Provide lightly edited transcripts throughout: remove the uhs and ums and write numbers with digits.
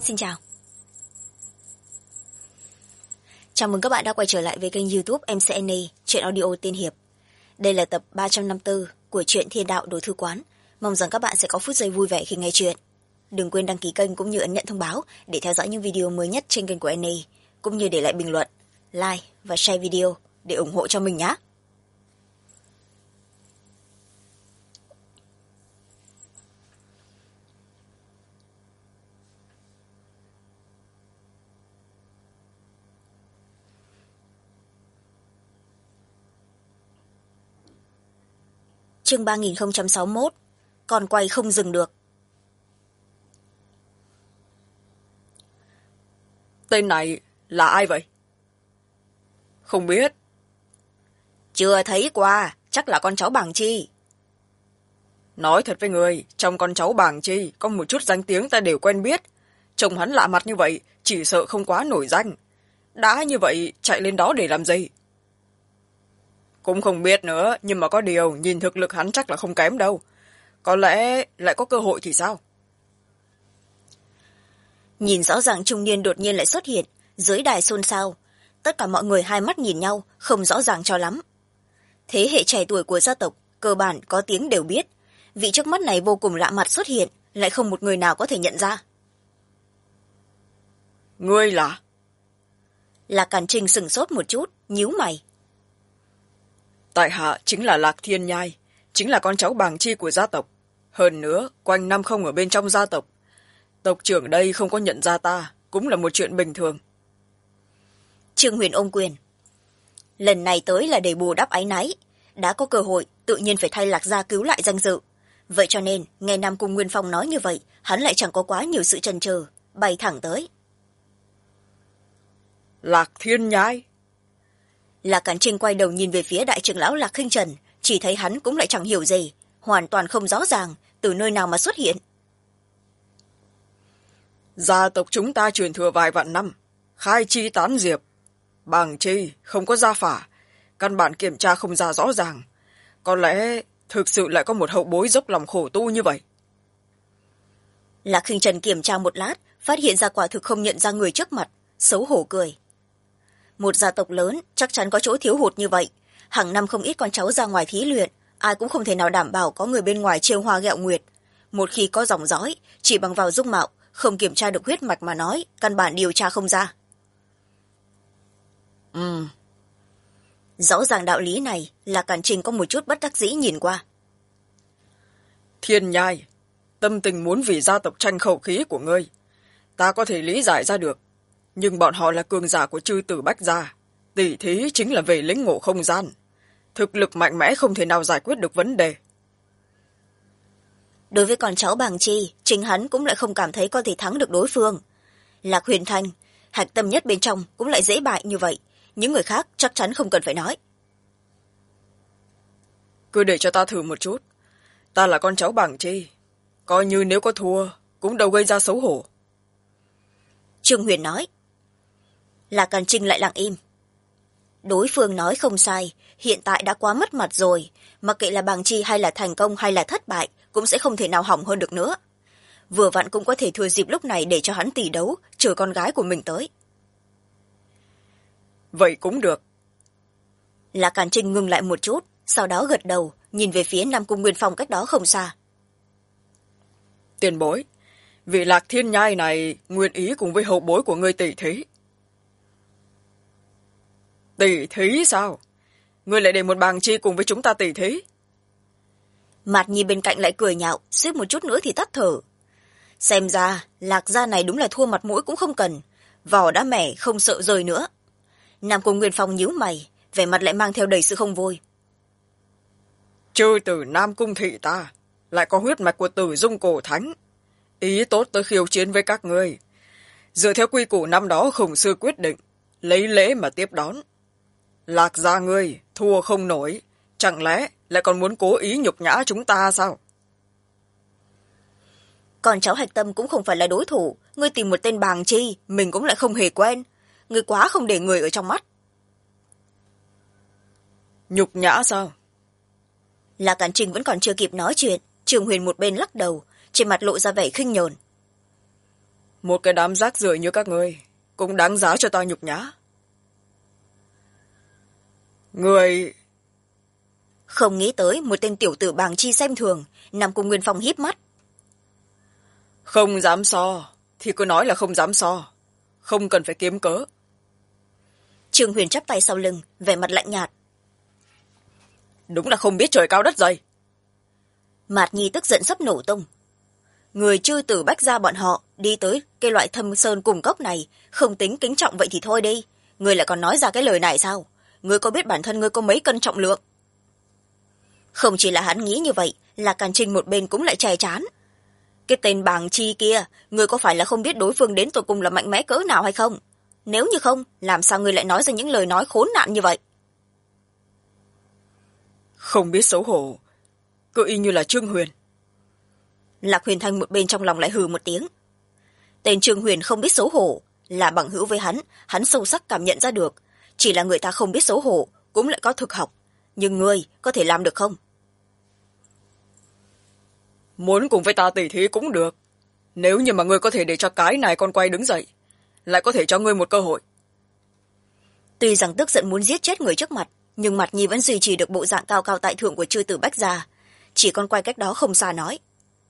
Xin chào. Chào mừng các bạn đã quay trở lại với kênh YouTube MCNA, truyện audio tiên hiệp. Đây là tập 354 của truyện Thiên Đạo Đồ Thư Quán. Mong rằng các bạn sẽ có phút giây vui vẻ khi nghe truyện. Đừng quên đăng ký kênh cũng như ấn nhận thông báo để theo dõi những video mới nhất trên kênh của NA, cũng như để lại bình luận, like và share video để ủng hộ cho mình nhé. Chương 3061, còn quay không dừng được. Tên này là ai vậy? Không biết. Chưa thấy qua, chắc là con cháu Bàng Chi. Nói thật với người, trong con cháu Bàng Chi có một chút danh tiếng ta đều quen biết. Trông hắn lạ mặt như vậy, chỉ sợ không quá nổi danh. Đã như vậy, chạy lên đó để làm gì? Cũng không biết nữa, nhưng mà có điều, nhìn thực lực hắn chắc là không kém đâu. Có lẽ lại có cơ hội thì sao? Nhìn rõ ràng trung niên đột nhiên lại xuất hiện, dưới đài xôn xao. Tất cả mọi người hai mắt nhìn nhau, không rõ ràng cho lắm. Thế hệ trẻ tuổi của gia tộc, cơ bản có tiếng đều biết. Vị trước mắt này vô cùng lạ mặt xuất hiện, lại không một người nào có thể nhận ra. Ngươi là? Lạc Càn Trinh sửng sốt một chút, nhíu mày. Tại hạ chính là Lạc Thiên Nhai, chính là con cháu Bàng Chi của gia tộc. Hơn nữa, quanh năm không ở bên trong gia tộc. Tộc trưởng đây không có nhận ra ta, cũng là một chuyện bình thường. Trương Huyền ôm quyền. Lần này tới là để bù đắp áy náy. Đã có cơ hội, tự nhiên phải thay Lạc gia cứu lại danh dự. Vậy cho nên, nghe Nam Cung Nguyên Phong nói như vậy, hắn lại chẳng có quá nhiều sự chần chừ, bay thẳng tới. Lạc Thiên Nhai? Lạc Càn Trinh quay đầu nhìn về phía đại trưởng lão Lạc Khinh Trần, chỉ thấy hắn cũng lại chẳng hiểu gì, hoàn toàn không rõ ràng từ nơi nào mà xuất hiện. Gia tộc chúng ta truyền thừa vài vạn năm, khai chi tán diệp. Bàng Chi không có gia phả, căn bản kiểm tra không ra rõ ràng. Có lẽ thực sự lại có một hậu bối dốc lòng khổ tu như vậy. Lạc Khinh Trần kiểm tra một lát, phát hiện ra quả thực không nhận ra người trước mặt, xấu hổ cười. Một gia tộc lớn chắc chắn có chỗ thiếu hụt như vậy. Hàng năm không ít con cháu ra ngoài thí luyện, ai cũng không thể nào đảm bảo có người bên ngoài trêu hoa ghẹo nguyệt. Một khi có dòng dõi, chỉ bằng vào dung mạo, không kiểm tra được huyết mạch mà nói, căn bản điều tra không ra. Rõ ràng đạo lý này là Càn Trinh có một chút bất đắc dĩ nhìn qua. Thiên Nhai, tâm tình muốn vì gia tộc tranh khẩu khí của ngươi, ta có thể lý giải ra được. Nhưng bọn họ là cường giả của chư tử Bách gia, tỷ thí chính là về lĩnh ngộ không gian. Thực lực mạnh mẽ không thể nào giải quyết được vấn đề. Đối với con cháu Bàng Chi, chính hắn cũng lại không cảm thấy có thể thắng được đối phương. Lạc Huyền Thanh, hạch tâm nhất bên trong cũng lại dễ bại như vậy. Những người khác chắc chắn không cần phải nói. Cứ để cho ta thử một chút. Ta là con cháu Bàng Chi. Coi như nếu có thua, cũng đâu gây ra xấu hổ. Trương Huyền nói. Lạc Càn Trinh lại lặng im. Đối phương nói không sai, hiện tại đã quá mất mặt rồi. Mặc kệ là Bàng Chi hay là thành công hay là thất bại, cũng sẽ không thể nào hỏng hơn được nữa. Vừa vặn cũng có thể thừa dịp lúc này để cho hắn tỷ đấu, chờ con gái của mình tới. Vậy cũng được. Lạc Càn Trinh ngừng lại một chút, sau đó gật đầu, nhìn về phía Nam Cung Nguyên Phong cách đó không xa. Tiền bối, vị Lạc Thiên Nhai này nguyện ý cùng với hậu bối của ngươi tỷ thí. Tỷ thí sao? Ngươi lại để một Bàng Chi cùng với chúng ta tỷ thí? Mạt Nhi bên cạnh lại cười nhạo, suýt một chút nữa thì tắt thở. Xem ra, Lạc gia này đúng là thua mặt mũi cũng không cần. Vỏ đã mẻ, không sợ rời nữa. Nam Cung Nguyên Phong nhíu mày, vẻ mặt lại mang theo đầy sự không vui. Chư tử Nam Cung thị ta, lại có huyết mạch của Tử Dung Cổ Thánh. Ý tốt tới khiêu chiến với các ngươi. Dựa theo quy củ năm đó Khổng Sư quyết định, lấy lễ mà tiếp đón. Lạc gia ngươi, thua không nổi, chẳng lẽ lại còn muốn cố ý nhục nhã chúng ta sao? Con cháu Hạch Tâm cũng không phải là đối thủ, ngươi tìm một tên Bàng Chi, mình cũng lại không hề quen. Ngươi quá không để người ở trong mắt. Nhục nhã sao? Lạc Càn Trinh vẫn còn chưa kịp nói chuyện, Trường Huyền một bên lắc đầu, trên mặt lộ ra vẻ khinh nhờn. một cái đám rác rưởi như các ngươi cũng đáng giá cho ta nhục nhã. Người... Không nghĩ tới một tên tiểu tử bàng chi xem thường. Nam Cung Nguyên Phong híp mắt. Không dám so thì cứ nói là không dám so, không cần phải kiếm cớ. Trương Huyền chắp tay sau lưng, vẻ mặt lạnh nhạt. Đúng là không biết trời cao đất dày. Mạt Nhi tức giận sắp nổ tung. Người chư tử Bách gia bọn họ đi tới cái loại thâm sơn cùng cốc này, không tính kính trọng vậy thì thôi đi. Người lại còn nói ra cái lời này sao? Người có biết bản thân người có mấy cân trọng lượng? Không chỉ là hắn nghĩ như vậy, là Càn Trinh một bên cũng lại chè chán. Cái tên Bàng Chi kia, người có phải là không biết đối phương đến tột cùng là mạnh mẽ cỡ nào hay không? Nếu như không, làm sao người lại nói ra những lời nói khốn nạn như vậy? Không biết xấu hổ, cứ y như là Trương Huyền. Lạc Huyền Thanh một bên trong lòng lại hừ một tiếng. Tên Trương Huyền không biết xấu hổ, là bằng hữu với hắn sâu sắc cảm nhận ra được. Chỉ là người ta không biết xấu hổ, cũng lại có thực học. Nhưng ngươi có thể làm được không? Muốn cùng với ta tỉ thí cũng được. Nếu như mà ngươi có thể để cho cái này con quay đứng dậy, lại có thể cho ngươi một cơ hội. Tuy rằng tức giận muốn giết chết người trước mặt, nhưng Mạt Nhi vẫn duy trì được bộ dạng cao cao tại thượng của chư tử Bách gia. Chỉ con quay cách đó không xa nói.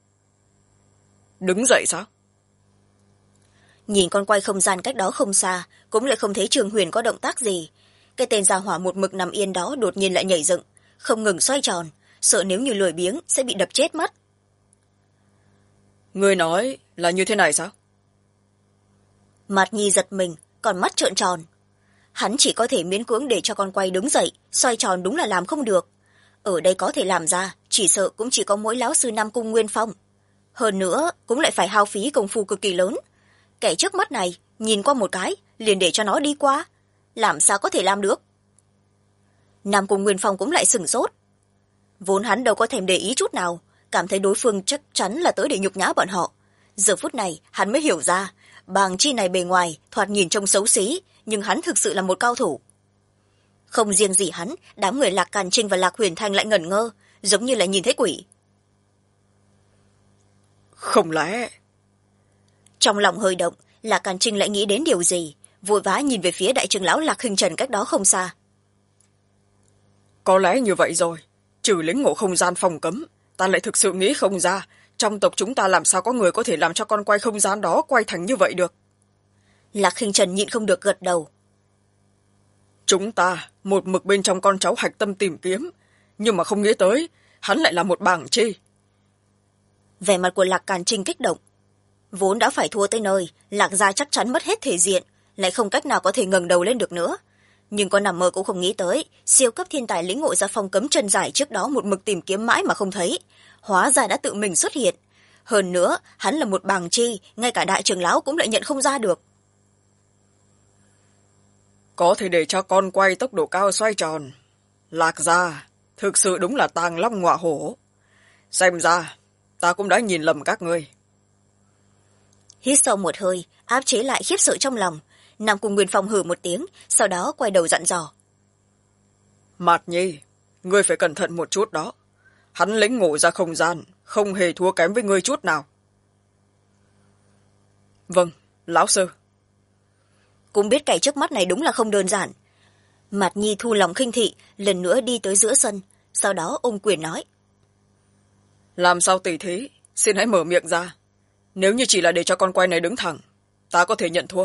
Đứng dậy sao? Nhìn con quay không gian cách đó không xa, cũng lại không thấy Trương Huyền có động tác gì. Cái tên gia hỏa một mực nằm yên đó đột nhiên lại nhảy dựng, không ngừng xoay tròn, sợ nếu như lười biếng sẽ bị đập chết mất. Ngươi nói là như thế này sao? Mạt Nhi giật mình, còn mắt trợn tròn. Hắn chỉ có thể miễn cưỡng để cho con quay đứng dậy, xoay tròn đúng là làm không được. Ở đây có thể làm ra, chỉ sợ cũng chỉ có mỗi lão sư Nam Cung Nguyên Phong. Hơn nữa, cũng lại phải hao phí công phu cực kỳ lớn. Kẻ trước mắt này, nhìn qua một cái, liền để cho nó đi qua. Làm sao có thể làm được? Nam Cung Nguyên Phong cũng lại sửng sốt. Vốn hắn đâu có thèm để ý chút nào, cảm thấy đối phương chắc chắn là tới để nhục nhã bọn họ. Giờ phút này, hắn mới hiểu ra, Bàng Chi này bề ngoài, thoạt nhìn trông xấu xí, nhưng hắn thực sự là một cao thủ. Không riêng gì hắn, đám người Lạc Càn Trinh và Lạc Huyền Thanh lại ngẩn ngơ, giống như là nhìn thấy quỷ. Không lẽ... Trong lòng hơi động, Lạc Càn Trinh lại nghĩ đến điều gì, vội vã nhìn về phía đại trưởng lão Lạc Hình Trần cách đó không xa. Có lẽ như vậy rồi, trừ lĩnh ngộ không gian phòng cấm, ta lại thực sự nghĩ không ra, trong tộc chúng ta làm sao có người có thể làm cho con quay không gian đó quay thành như vậy được. Lạc Hình Trần nhịn không được gật đầu. Chúng ta một mực bên trong con cháu hạch tâm tìm kiếm, nhưng mà không nghĩ tới, hắn lại là một Bàng Chi. Vẻ mặt của Lạc Càn Trinh kích động. Vốn đã phải thua tới nơi, Lạc gia chắc chắn mất hết thể diện, lại không cách nào có thể ngẩng đầu lên được nữa. Nhưng có nằm mơ cũng không nghĩ tới, siêu cấp thiên tài lĩnh ngộ ra phong cấm chân giải trước đó một mực tìm kiếm mãi mà không thấy. Hóa ra đã tự mình xuất hiện. Hơn nữa, hắn là một Bàng Chi, ngay cả đại trưởng lão cũng lại nhận không ra được. Có thể để cho con quay tốc độ cao xoay tròn. Lạc gia, thực sự đúng là tàng long ngọa hổ. Xem ra, ta cũng đã nhìn lầm các ngươi. Hít sâu một hơi, áp chế lại khiếp sợ trong lòng. Nam Cung Nguyên Phong hừ một tiếng, sau đó quay đầu dặn dò. Mạt Nhi, ngươi phải cẩn thận một chút đó. Hắn lĩnh ngộ ra không gian, không hề thua kém với ngươi chút nào. Vâng, lão sư. Cũng biết kẻ trước mắt này đúng là không đơn giản. Mạt Nhi thu lòng khinh thị, lần nữa đi tới giữa sân, sau đó ôm quyền nói. Làm sao tỷ thí, xin hãy mở miệng ra. Nếu như chỉ là để cho con quay này đứng thẳng, ta có thể nhận thua.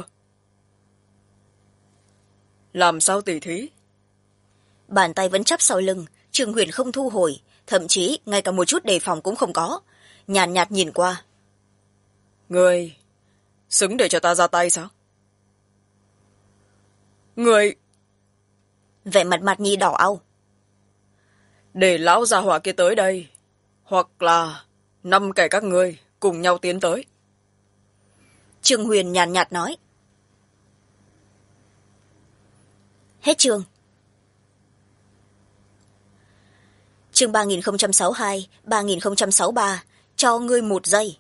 Làm sao tỷ thí? Bàn tay vẫn chắp sau lưng, Trương Huyền không thu hồi, thậm chí ngay cả một chút đề phòng cũng không có. Nhàn nhạt nhìn qua. Ngươi xứng để cho ta ra tay sao? Ngươi... Vẻ mặt Mạt Nhi đỏ au. Để lão gia hỏa kia tới đây, hoặc là 5 kẻ các ngươi cùng nhau tiến tới. Trương Huyền nhàn nhạt nói. Hết chương. Chương 3062, 3063, cho ngươi 1 giây.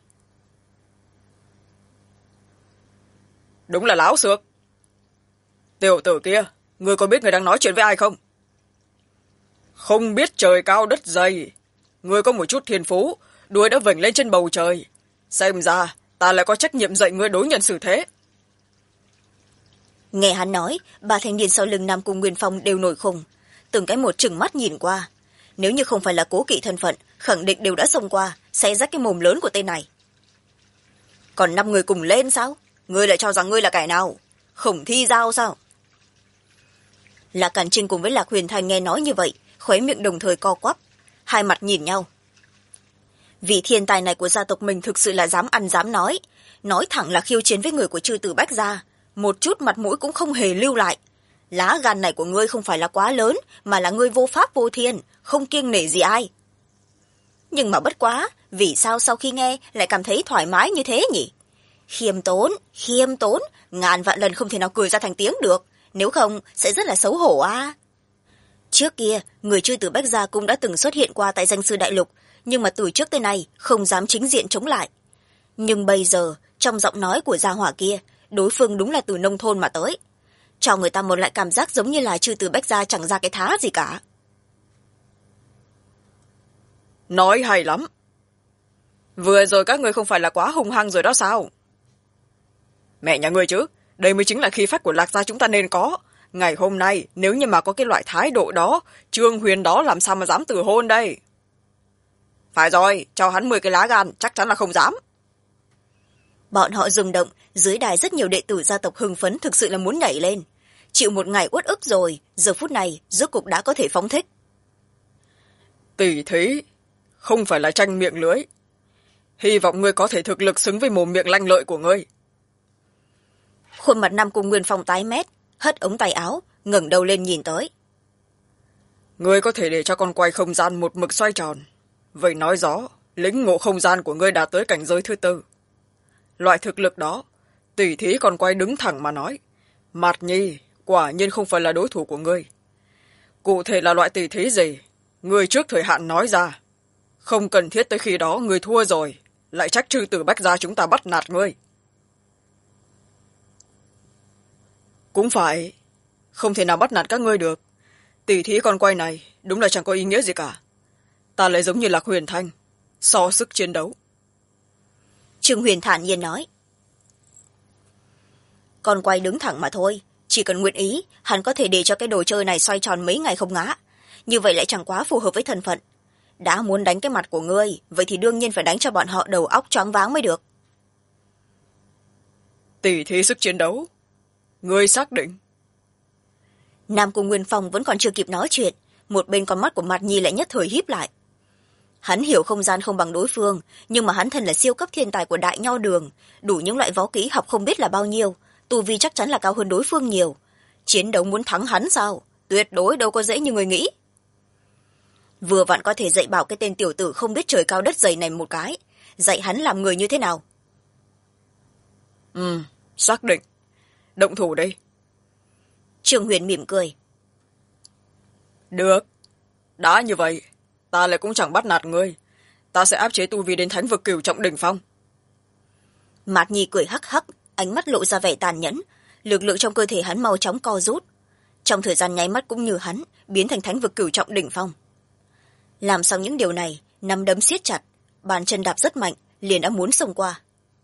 Đúng là lão xược. Tiểu tử kia, ngươi có biết người đang nói chuyện với ai không? Không biết trời cao đất dày. Ngươi có một chút thiên phú, đuôi đã vểnh lên trên bầu trời. Xem ra, ta lại có trách nhiệm dạy ngươi đối nhân xử thế. Nghe hắn nói, ba thanh niên sau lưng Nam Cung Nguyên Phong đều nổi khùng, từng cái một trừng mắt nhìn qua. Nếu như không phải là cố kỵ thân phận, khẳng định đều đã xông qua xé rách cái mồm lớn của tên này. Còn 5 người cùng lên sao? Ngươi lại cho rằng ngươi là kẻ nào? Khổng thi giao sao? Lạc Càn Trinh cùng với Lạc Huyền Thanh nghe nói như vậy, khóe miệng đồng thời co quắp, hai mặt nhìn nhau. Vị thiên tài này của gia tộc mình thực sự là dám ăn dám nói thẳng là khiêu chiến với người của chư tử Bách gia, một chút mặt mũi cũng không hề lưu lại. Lá gan này của ngươi không phải là quá lớn, mà là ngươi vô pháp vô thiên, không kiêng nể gì ai. Nhưng mà bất quá, vì sao sau khi nghe lại cảm thấy thoải mái như thế nhỉ? Khiêm tốn, ngàn vạn lần không thể nào cười ra thành tiếng được, nếu không sẽ rất là xấu hổ à. Trước kia, người chư tử Bách gia cũng đã từng xuất hiện qua tại danh sư đại lục, nhưng mà từ trước tới nay không dám chính diện chống lại. Nhưng bây giờ, trong giọng nói của gia hỏa kia, đối phương đúng là từ nông thôn mà tới, cho người ta một lại cảm giác giống như là chư tử Bách gia chẳng ra cái thá gì cả. Nói hay lắm. Vừa rồi các ngươi không phải là quá hung hăng rồi đó sao? Mẹ nhà ngươi chứ, đây mới chính là khí phách của Lạc gia chúng ta nên có. Ngày hôm nay, nếu như mà có cái loại thái độ đó, Trương Huyền đó làm sao mà dám từ hôn đây? Phải rồi, cho hắn 10 cái lá gan, chắc chắn là không dám. Bọn họ rung động, dưới đài rất nhiều đệ tử gia tộc hưng phấn thực sự là muốn nhảy lên. Chịu một ngày uất ức rồi, giờ phút này rốt cục đã có thể phóng thích. Tỷ thí, không phải là tranh miệng lưới. Hy vọng ngươi có thể thực lực xứng với mồm miệng lanh lợi của ngươi. Khuôn mặt Nam Cung Nguyên Phong tái mét, hất ống tay áo, ngẩng đầu lên nhìn tới. Ngươi có thể để cho con quay không gian một mực xoay tròn. Vậy nói rõ, lĩnh ngộ không gian của ngươi đạt tới cảnh giới thứ 4. Loại thực lực đó, tỷ thí còn quay đứng thẳng mà nói. Mạt Nhi, quả nhiên không phải là đối thủ của ngươi. Cụ thể là loại tỷ thí gì, ngươi trước thời hạn nói ra. Không cần thiết tới khi đó ngươi thua rồi, lại trách chư tử Bách gia chúng ta bắt nạt ngươi. Cũng phải, không thể nào bắt nạt các ngươi được. Tỷ thí con quay này đúng là chẳng có ý nghĩa gì cả. Ta lại giống như Lạc Huyền Thanh, so sức chiến đấu. Trương Huyền thản nhiên nói. Con quay đứng thẳng mà thôi, chỉ cần nguyện ý, hắn có thể để cho cái đồ chơi này xoay tròn mấy ngày không ngã. Như vậy lại chẳng quá phù hợp với thân phận. Đã muốn đánh cái mặt của ngươi, vậy thì đương nhiên phải đánh cho bọn họ đầu óc choáng váng mới được. Tỷ thí sức chiến đấu, ngươi xác định? Nam Cung Nguyên Phong vẫn còn chưa kịp nói chuyện, một bên con mắt của Mạt Nhi lại nhất thời híp lại. Hắn hiểu không gian không bằng đối phương, nhưng mà hắn thân là siêu cấp thiên tài của Đại Nho Đường, đủ những loại võ kỹ học không biết là bao nhiêu, tu vi chắc chắn là cao hơn đối phương nhiều. Chiến đấu muốn thắng hắn sao? Tuyệt đối đâu có dễ như người nghĩ. Vừa vặn có thể dạy bảo cái tên tiểu tử không biết trời cao đất dày này một cái, dạy hắn làm người như thế nào. Xác định. Động thủ đây. Trương Huyền mỉm cười. Được. Đã như vậy, ta lại cũng chẳng bắt nạt ngươi. Ta sẽ áp chế tu vi đến thánh vực cửu trọng đỉnh phong. Mạt Nhi cười hắc hắc, ánh mắt lộ ra vẻ tàn nhẫn, lực lượng trong cơ thể hắn mau chóng co rút. Trong thời gian nháy mắt cũng như hắn, biến thành thánh vực cửu trọng đỉnh phong. Làm xong những điều này, nắm đấm siết chặt, bàn chân đạp rất mạnh, liền đã muốn xông qua.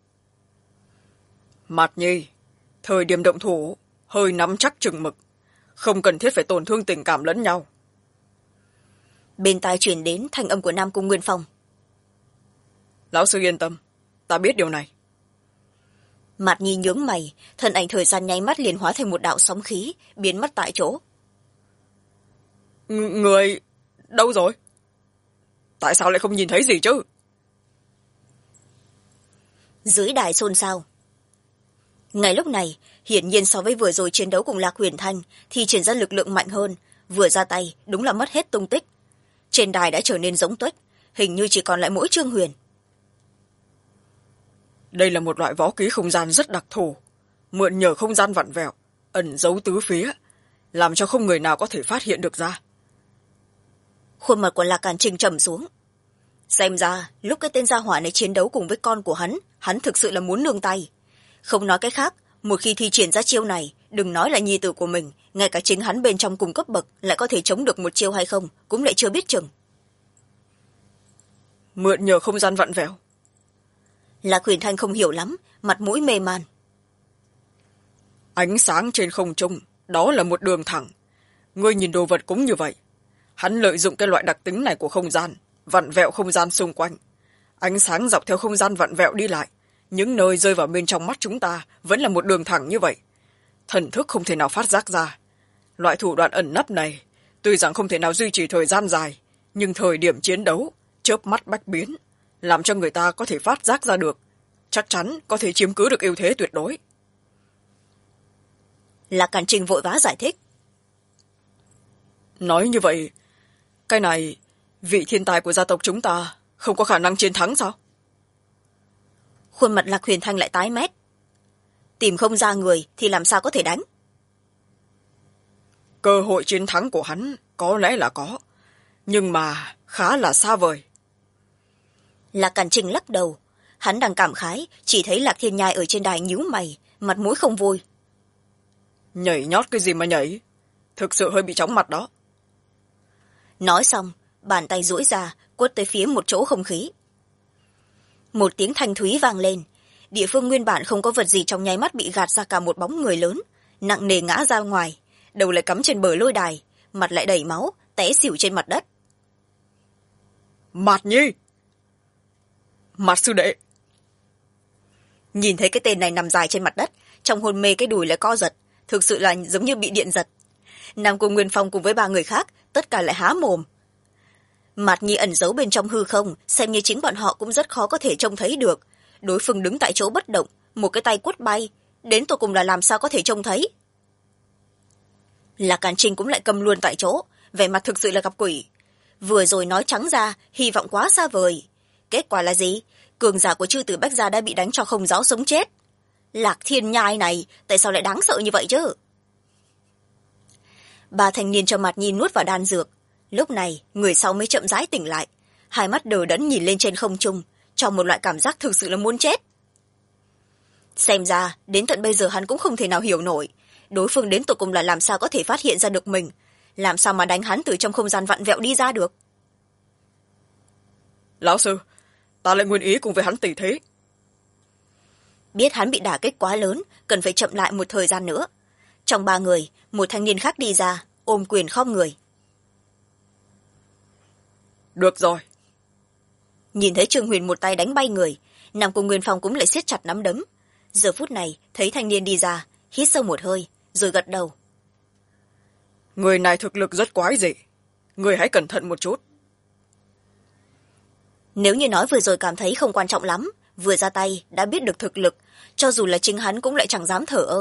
Mạt Nhi, thời điểm động thủ, hơi nắm chắc chừng mực, không cần thiết phải tổn thương tình cảm lẫn nhau. Bên tai truyền đến thanh âm của Nam Cung Nguyên Phong. Lão sư yên tâm, ta biết điều này. Mạt Nhi nhướng mày, thân ảnh thời gian nháy mắt liền hóa thành một đạo sóng khí, biến mất tại chỗ. Người đâu rồi? Tại sao lại không nhìn thấy gì chứ? Dưới đài xôn xao. Ngay lúc này, hiển nhiên so với vừa rồi chiến đấu cùng Lạc Huyền Thanh thì triển ra lực lượng mạnh hơn, vừa ra tay đúng là mất hết tung tích. Trên đài đã trở nên giống tuếch, hình như chỉ còn lại mỗi Trương Huyền. Đây là một loại võ kỹ không gian rất đặc thù, mượn nhờ không gian vặn vẹo, ẩn giấu tứ phía, làm cho không người nào có thể phát hiện được ra. Khuôn mặt của Lạc Càn Trinh trầm xuống. Xem ra, lúc cái tên gia hỏa này chiến đấu cùng với con của hắn thực sự là muốn nương tay. Không nói cái khác, một khi thi triển ra chiêu này, đừng nói là nhi tử của mình, ngay cả chính hắn bên trong cùng cấp bậc lại có thể chống được một chiêu hay không, cũng lại chưa biết chừng. Mượn nhờ không gian vặn vẹo. Lạc Huyền Thanh không hiểu lắm, mặt mũi mê man. Ánh sáng trên không trung, đó là một đường thẳng. Ngươi nhìn đồ vật cũng như vậy. Hắn lợi dụng cái loại đặc tính này của không gian, vặn vẹo không gian xung quanh. Ánh sáng dọc theo không gian vặn vẹo đi lại, những nơi rơi vào bên trong mắt chúng ta vẫn là một đường thẳng như vậy. Thần thức không thể nào phát giác ra. Loại thủ đoạn ẩn nấp này, tuy rằng không thể nào duy trì thời gian dài, nhưng thời điểm chiến đấu, chớp mắt bách biến, làm cho người ta có thể phát giác ra được, chắc chắn có thể chiếm cứ được ưu thế tuyệt đối. Lạc Càn Trinh vội vã giải thích. Nói như vậy, cái này, vị thiên tài của gia tộc chúng ta không có khả năng chiến thắng sao? Khuôn mặt Lạc Huyền Thanh lại tái mét. Tìm không ra người thì làm sao có thể đánh? Cơ hội chiến thắng của hắn có lẽ là có, nhưng mà khá là xa vời. Lạc Càn Trinh lắc đầu. Hắn đang cảm khái, chỉ thấy Lạc Thiên Nhai ở trên đài nhíu mày, mặt mũi không vui. Nhảy nhót cái gì mà nhảy? Thực sự hơi bị chóng mặt đó. Nói xong, bàn tay duỗi ra, quất tới phía một chỗ không khí. Một tiếng thanh thúy vang lên. Địa phương nguyên bản không có vật gì trong nháy mắt bị gạt ra cả một bóng người lớn, nặng nề ngã ra ngoài, đầu lại cắm trên bờ lôi đài, mặt lại đầy máu, té xỉu trên mặt đất. Mạt Nhi! Mạt sư đệ! Nhìn thấy cái tên này nằm dài trên mặt đất, trong hôn mê cái đùi lại co giật, thực sự là giống như bị điện giật. Nam Cung Nguyên Phong cùng với 3 người khác, tất cả lại há mồm. Mạt Nhi ẩn giấu bên trong hư không, xem như chính bọn họ cũng rất khó có thể trông thấy được. Đối phương đứng tại chỗ bất động, một cái tay quất bay, đến tột cùng là làm sao có thể trông thấy. Lạc Càn Trinh cũng lại câm luôn tại chỗ, vẻ mặt thực sự là gặp quỷ. Vừa rồi nói trắng ra, hy vọng quá xa vời. Kết quả là gì? Cường giả của chư tử Bách Gia đã bị đánh cho không rõ sống chết. Lạc Thiên Nhai này, tại sao lại đáng sợ như vậy chứ? 3 thanh niên cho Mạt Nhi nuốt vào đan dược. Lúc này, người sau mới chậm rãi tỉnh lại. Hai mắt đờ đẫn nhìn lên trên không trung, trong một loại cảm giác thực sự là muốn chết. Xem ra, đến tận bây giờ hắn cũng không thể nào hiểu nổi. Đối phương đến tột cùng là làm sao có thể phát hiện ra được mình. Làm sao mà đánh hắn từ trong không gian vặn vẹo đi ra được. Lão sư, ta lại nguyên ý cùng với hắn tỷ thế. Biết hắn bị đả kích quá lớn, cần phải chậm lại một thời gian nữa. Trong 3 người, một thanh niên khác đi ra, ôm quyền khom người. Được rồi. Nhìn thấy Trương Huyền một tay đánh bay người, Nam Cung Nguyên Phong cũng lại siết chặt nắm đấm. Giờ phút này, thấy thanh niên đi ra, hít sâu một hơi, rồi gật đầu. Người này thực lực rất quái dị. Người hãy cẩn thận một chút. Nếu như nói vừa rồi cảm thấy không quan trọng lắm, vừa ra tay đã biết được thực lực, cho dù là chính hắn cũng lại chẳng dám thở ơ.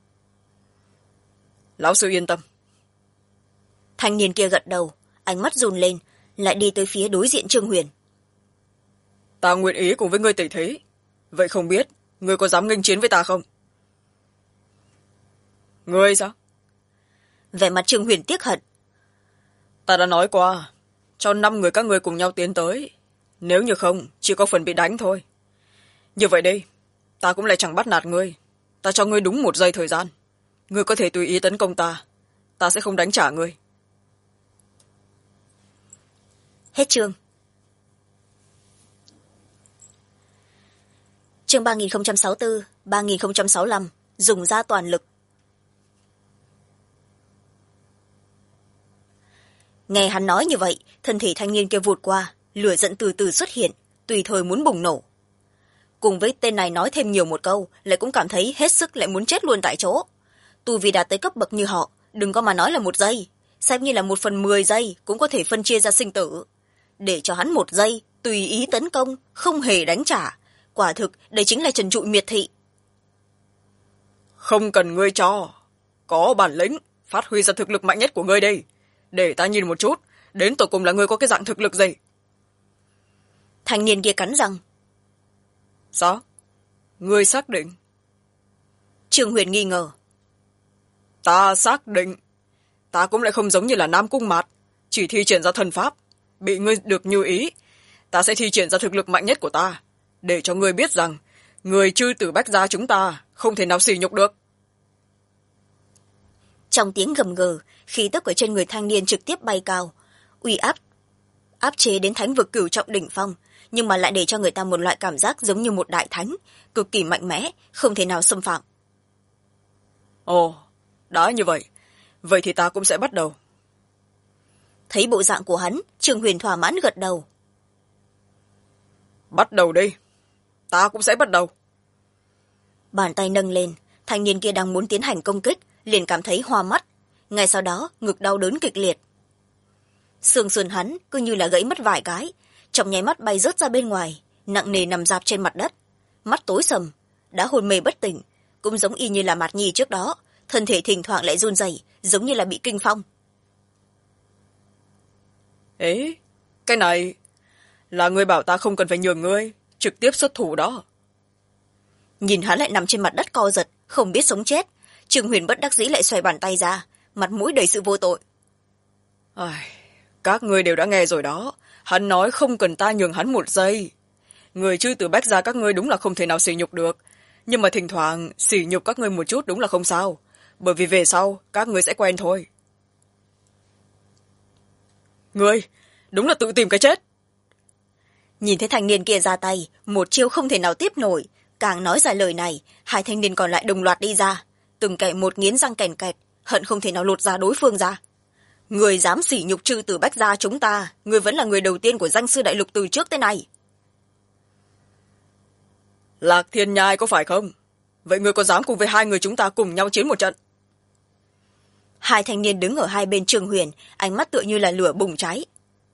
Lão sư yên tâm. Thanh niên kia gật đầu, ánh mắt run lên, lại đi tới phía đối diện Trương Huyền. Ta nguyện ý cùng với ngươi tỷ thế. Vậy không biết, ngươi có dám nghênh chiến với ta không? Ngươi sao? Vẻ mặt Trương Huyền tiếc hận. Ta đã nói qua, cho 5 người các ngươi cùng nhau tiến tới. Nếu như không, chỉ có phần bị đánh thôi. Như vậy đi, ta cũng lại chẳng bắt nạt ngươi. Ta cho ngươi đúng 1 giây thời gian. Ngươi có thể tùy ý tấn công ta. Ta sẽ không đánh trả ngươi. Hết chương. Chương 3064, 3065, dùng ra toàn lực. Nghe hắn nói như vậy, thân thể thanh niên kia vụt qua, lửa giận từ từ xuất hiện, tùy thời muốn bùng nổ. Cùng với tên này nói thêm nhiều một câu, lại cũng cảm thấy hết sức lại muốn chết luôn tại chỗ. Tu vì đạt tới cấp bậc như họ, đừng có mà nói là 1 giây, xem như là 1/10 giây cũng có thể phân chia ra sinh tử. Để cho hắn 1 giây, tùy ý tấn công, không hề đánh trả. Quả thực, đây chính là trần trụi miệt thị. Không cần ngươi cho. Có bản lĩnh, phát huy ra thực lực mạnh nhất của ngươi đây. Để ta nhìn một chút, đến tột cùng là ngươi có cái dạng thực lực gì. Thanh niên kia cắn răng. Sao? Ngươi xác định? Trương Huyền nghi ngờ. Ta xác định. Ta cũng lại không giống như là Nam Cung Mạt, chỉ thi triển ra thần pháp. Bị ngươi được như ý, ta sẽ thi triển ra thực lực mạnh nhất của ta, để cho ngươi biết rằng người chư tử Bách Gia chúng ta không thể nào sỉ nhục được. Trong tiếng gầm gừ, khí tức ở trên người thanh niên trực tiếp bay cao, uy áp chế đến thánh vực cửu trọng đỉnh phong, nhưng mà lại để cho người ta một loại cảm giác giống như một đại thánh, cực kỳ mạnh mẽ, không thể nào xâm phạm. Ồ, đã như vậy. Vậy thì ta cũng sẽ bắt đầu. Thấy bộ dạng của hắn, Trương Huyền thỏa mãn gật đầu. Bắt đầu đi. Ta cũng sẽ bắt đầu. Bàn tay nâng lên, thanh niên kia đang muốn tiến hành công kích, liền cảm thấy hoa mắt. Ngay sau đó, ngực đau đớn kịch liệt. Xương sườn hắn cứ như là gãy mất vài cái, trong nháy mắt bay rớt ra bên ngoài, nặng nề nằm rạp trên mặt đất. Mắt tối sầm, đã hôn mê bất tỉnh, cũng giống y như là Mạt Nhi trước đó, thân thể thỉnh thoảng lại run rẩy, giống như là bị kinh phong. Ế, cái này là người bảo ta không cần phải nhường ngươi, trực tiếp xuất thủ đó. Nhìn hắn lại nằm trên mặt đất co giật, không biết sống chết, Trương Huyền bất đắc dĩ lại xoay bàn tay ra, mặt mũi đầy sự vô tội. Các ngươi đều đã nghe rồi đó, hắn nói không cần ta nhường hắn một giây. Người Chư Tử Bách Gia các ngươi đúng là không thể nào sỉ nhục được, nhưng mà thỉnh thoảng sỉ nhục các ngươi một chút đúng là không sao, bởi vì về sau các ngươi sẽ quen thôi. Ngươi đúng là tự tìm cái chết. Nhìn thấy thanh niên kia ra tay, một chiêu không thể nào tiếp nổi, càng nói ra lời này, hai thanh niên còn lại đồng loạt đi ra, từng kẻ một nghiến răng kèn kẹt, hận không thể nào lột ra đối phương ra. Người dám sỉ nhục Chư Tử Bách Gia chúng ta, người vẫn là người đầu tiên của danh sư đại lục từ trước tới nay. Lạc Thiên Nhai có phải không? Vậy người có dám cùng với hai người chúng ta cùng nhau chiến một trận? Hai thanh niên đứng ở hai bên Trương Huyền, ánh mắt tựa như là lửa bùng cháy.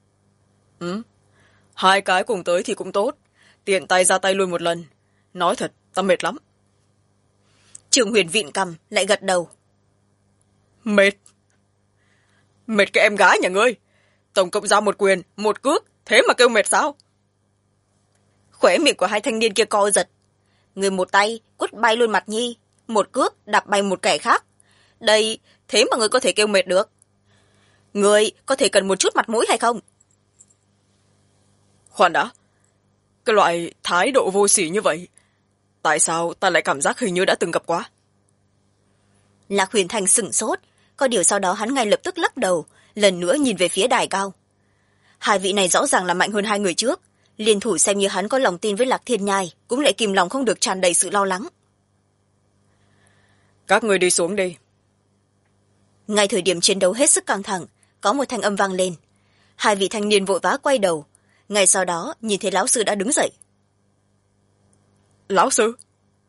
Hai cái cùng tới thì cũng tốt, tiện tay ra tay luôn một lần. Nói thật, ta mệt lắm. Trương Huyền vịn cằm, lại gật đầu. Mệt? Mệt cái em gái nhà ngươi. Tổng cộng ra một quyền, một cước, thế mà kêu mệt sao? Khóe miệng của hai thanh niên kia co giật. Người một tay quất bay luôn Mạt Nhi, một cước đạp bay một kẻ khác. Đây, thế mà người có thể kêu mệt được. Người có thể cần một chút mặt mũi hay không? Khoan đã, cái loại thái độ vô sỉ như vậy, tại sao ta lại cảm giác hình như đã từng gặp quá? Lạc Huyền Thành sửng sốt, có điều sau đó hắn ngay lập tức lắc đầu, lần nữa nhìn về phía đài cao. Hai vị này rõ ràng là mạnh hơn hai người trước, liên thủ xem như hắn có lòng tin với Lạc Thiên Nhai, cũng lại kìm lòng không được tràn đầy sự lo lắng. Các người đi xuống đi. Ngay thời điểm chiến đấu hết sức căng thẳng, có một thanh âm vang lên. Hai vị thanh niên vội vã quay đầu, ngay sau đó nhìn thấy lão sư đã đứng dậy. Lão sư?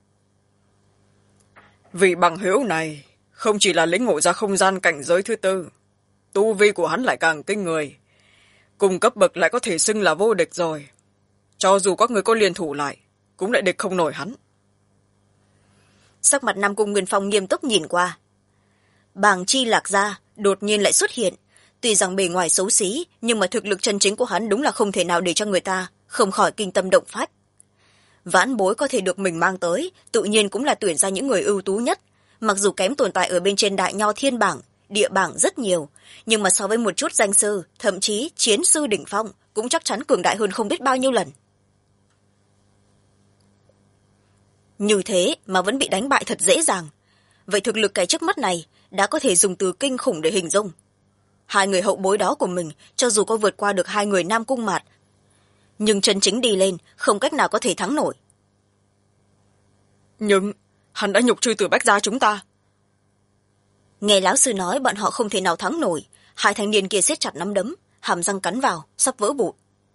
Vị bằng hữu này không chỉ là lĩnh ngộ ra không gian cảnh giới thứ tư, tu vi của hắn lại càng kinh người, cùng cấp bậc lại có thể xưng là vô địch rồi. Cho dù các người có liên thủ lại, cũng lại địch không nổi hắn. Sắc mặt Nam Cung Nguyên Phong nghiêm túc nhìn qua. Bàng Chi Lạc Gia đột nhiên lại xuất hiện, tuy rằng bề ngoài xấu xí, nhưng mà thực lực chân chính của hắn đúng là không thể nào để cho người ta không khỏi kinh tâm động phách. Vãn bối có thể được mình mang tới, tự nhiên cũng là tuyển ra những người ưu tú nhất, mặc dù kém tồn tại ở bên trên đại nho thiên bảng, địa bảng rất nhiều, nhưng mà so với một chút danh sư, thậm chí chiến sư đỉnh phong, cũng chắc chắn cường đại hơn không biết bao nhiêu lần. Như thế mà vẫn bị đánh bại thật dễ dàng. Vậy thực lực cái trước mắt này đã có thể dùng từ kinh khủng để hình dung. Hai người hậu bối đó của mình, cho dù có vượt qua được hai người Nam Cung Mạt, nhưng chân chính đi lên không cách nào có thể thắng nổi. Nhưng hắn đã nhục Chư Tử Bách Gia chúng ta. Nghe lão sư nói bọn họ không thể nào thắng nổi, hai thanh niên kia siết chặt nắm đấm, hàm răng cắn vào, sắp vỡ bụi.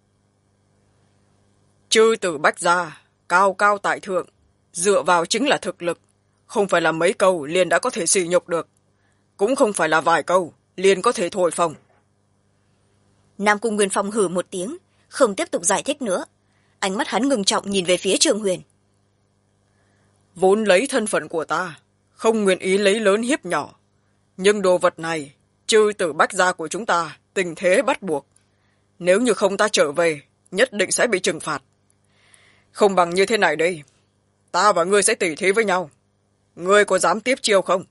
Chư Tử Bách Gia cao cao tại thượng, dựa vào chính là thực lực, không phải là mấy câu liền đã có thể sỉ nhục được, cũng không phải là vài câu liền có thể thổi phồng. Nam Cung Nguyên Phong hừ một tiếng, không tiếp tục giải thích nữa, ánh mắt hắn ngưng trọng nhìn về phía Trương Huyền. Vốn lấy thân phận của ta, không nguyện ý lấy lớn hiếp nhỏ, nhưng đồ vật này Chư Tử Bách Gia của chúng ta tình thế bắt buộc, nếu như không ta trở về nhất định sẽ bị trừng phạt. Không bằng như thế này đây, ta và ngươi sẽ tỉ thí với nhau, ngươi có dám tiếp chiêu không?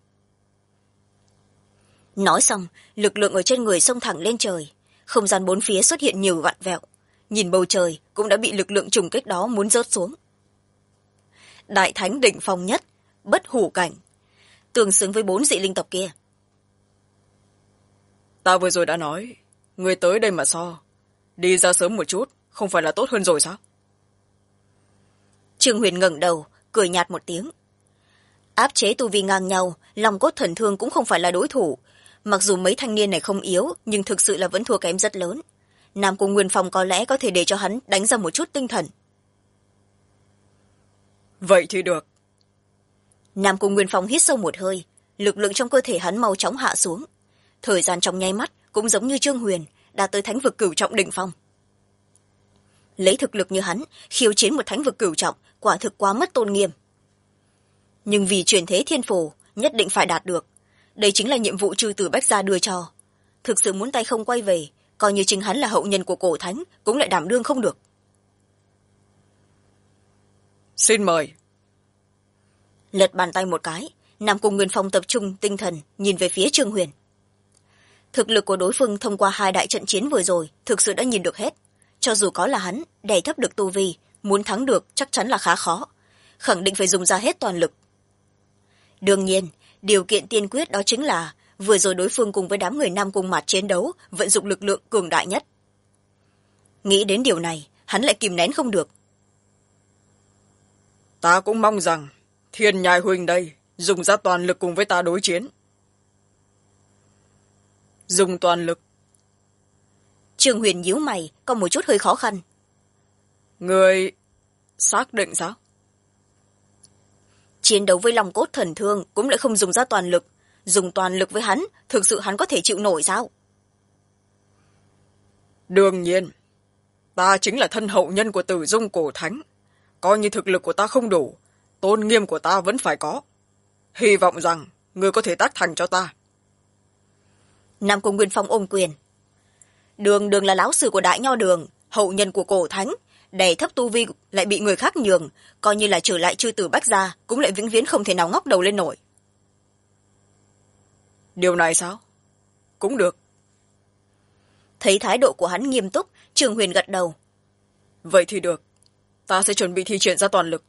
Nói xong, lực lượng ở trên người xông thẳng lên trời, không gian bốn phía xuất hiện nhiều vặn vẹo, nhìn bầu trời cũng đã bị lực lượng trùng kích đó muốn rớt xuống. Đại thánh đỉnh phong nhất, bất hủ cảnh, tương xứng với 4 dị linh tộc kia. Ta vừa rồi đã nói, ngươi tới đây mà so, đi ra sớm một chút không phải là tốt hơn rồi sao? Trương Huyền ngẩng đầu cười nhạt một tiếng. Áp chế tu vi ngang nhau, lòng cốt thần thương cũng không phải là đối thủ. Mặc dù mấy thanh niên này không yếu, nhưng thực sự là vẫn thua kém rất lớn. Nam Cung Nguyên Phong có lẽ có thể để cho hắn đánh ra một chút tinh thần. Vậy thì được. Nam Cung Nguyên Phong hít sâu một hơi, lực lượng trong cơ thể hắn mau chóng hạ xuống. Thời gian trong nháy mắt cũng giống như Trương Huyền đạt tới thánh vực cửu trọng đỉnh phong. Lấy thực lực như hắn khiêu chiến một thánh vực cửu trọng quả thực quá mất tôn nghiêm. Nhưng vì truyền thế thiên phù nhất định phải đạt được, đây chính là nhiệm vụ Chư Tử Bách Gia đưa cho. Thực sự muốn tay không quay về, coi như chính hắn là hậu nhân của cổ thánh cũng lại đảm đương không được. Xin mời. Lật bàn tay một cái, Nam Cung Nguyên Phong tập trung tinh thần nhìn về phía Trương Huyền. Thực lực của đối phương thông qua hai đại trận chiến vừa rồi thực sự đã nhìn được hết. Cho dù có là hắn đè thấp được tu vi, muốn thắng được chắc chắn là khá khó, khẳng định phải dùng ra hết toàn lực. Đương nhiên điều kiện tiên quyết đó chính là vừa rồi đối phương cùng với đám người Nam Cung Mạt chiến đấu vận dụng lực lượng cường đại nhất. Nghĩ đến điều này hắn lại kìm nén không được. Ta cũng mong rằng Thiên Nhai huynh đây dùng ra toàn lực cùng với ta đối chiến. Dùng toàn lực. Trương Huyền nhíu mày có một chút hơi khó khăn. Người xác định sao? Chiến đấu với lòng cốt thần thương cũng lại không dùng ra toàn lực. Dùng toàn lực với hắn, thực sự hắn có thể chịu nổi sao? Đương nhiên. Ta chính là thân hậu nhân của Tử Dung cổ thánh. Coi như thực lực của ta không đủ, tôn nghiêm của ta vẫn phải có. Hy vọng rằng người có thể tác thành cho ta. Nam Cung Nguyên Phong ôm quyền. Đường Đường là lão sư của Đại Nho Đường, hậu nhân của cổ thánh, đè thấp tu vi lại bị người khác nhường, coi như là trở lại Chư Tử Bách Gia cũng lại vĩnh viễn không thể nào ngóc đầu lên nổi. Điều này sao? Cũng được. Thấy thái độ của hắn nghiêm túc, Trương Huyền gật đầu. Vậy thì được. Ta sẽ chuẩn bị thi triển ra toàn lực.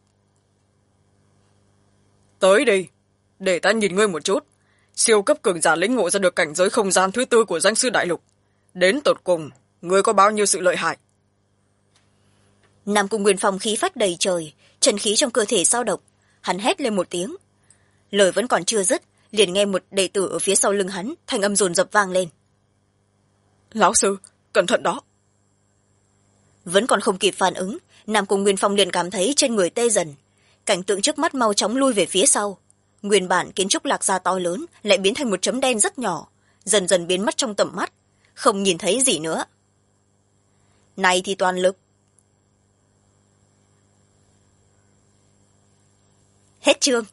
Tới đi, để ta nhìn ngươi một chút. Siêu cấp cường giả lĩnh ngộ ra được cảnh giới không gian thứ tư của danh sư đại lục. Đến tột cùng, ngươi có bao nhiêu sự lợi hại? Nam Cung Nguyên Phong khí phách đầy trời, chân khí trong cơ thể sao động. Hắn hét lên một tiếng. Lời vẫn còn chưa dứt, liền nghe một đệ tử ở phía sau lưng hắn thanh âm dồn dập vang lên. Lão sư, cẩn thận đó. Vẫn còn không kịp phản ứng, Nam Cung Nguyên Phong liền cảm thấy trên người tê dần. Cảnh tượng trước mắt mau chóng lui về phía sau. Nguyên bản kiến trúc Lạc Gia to lớn lại biến thành một chấm đen rất nhỏ, dần dần biến mất trong tầm mắt, không nhìn thấy gì nữa. Này thì toàn lực. Hết chương.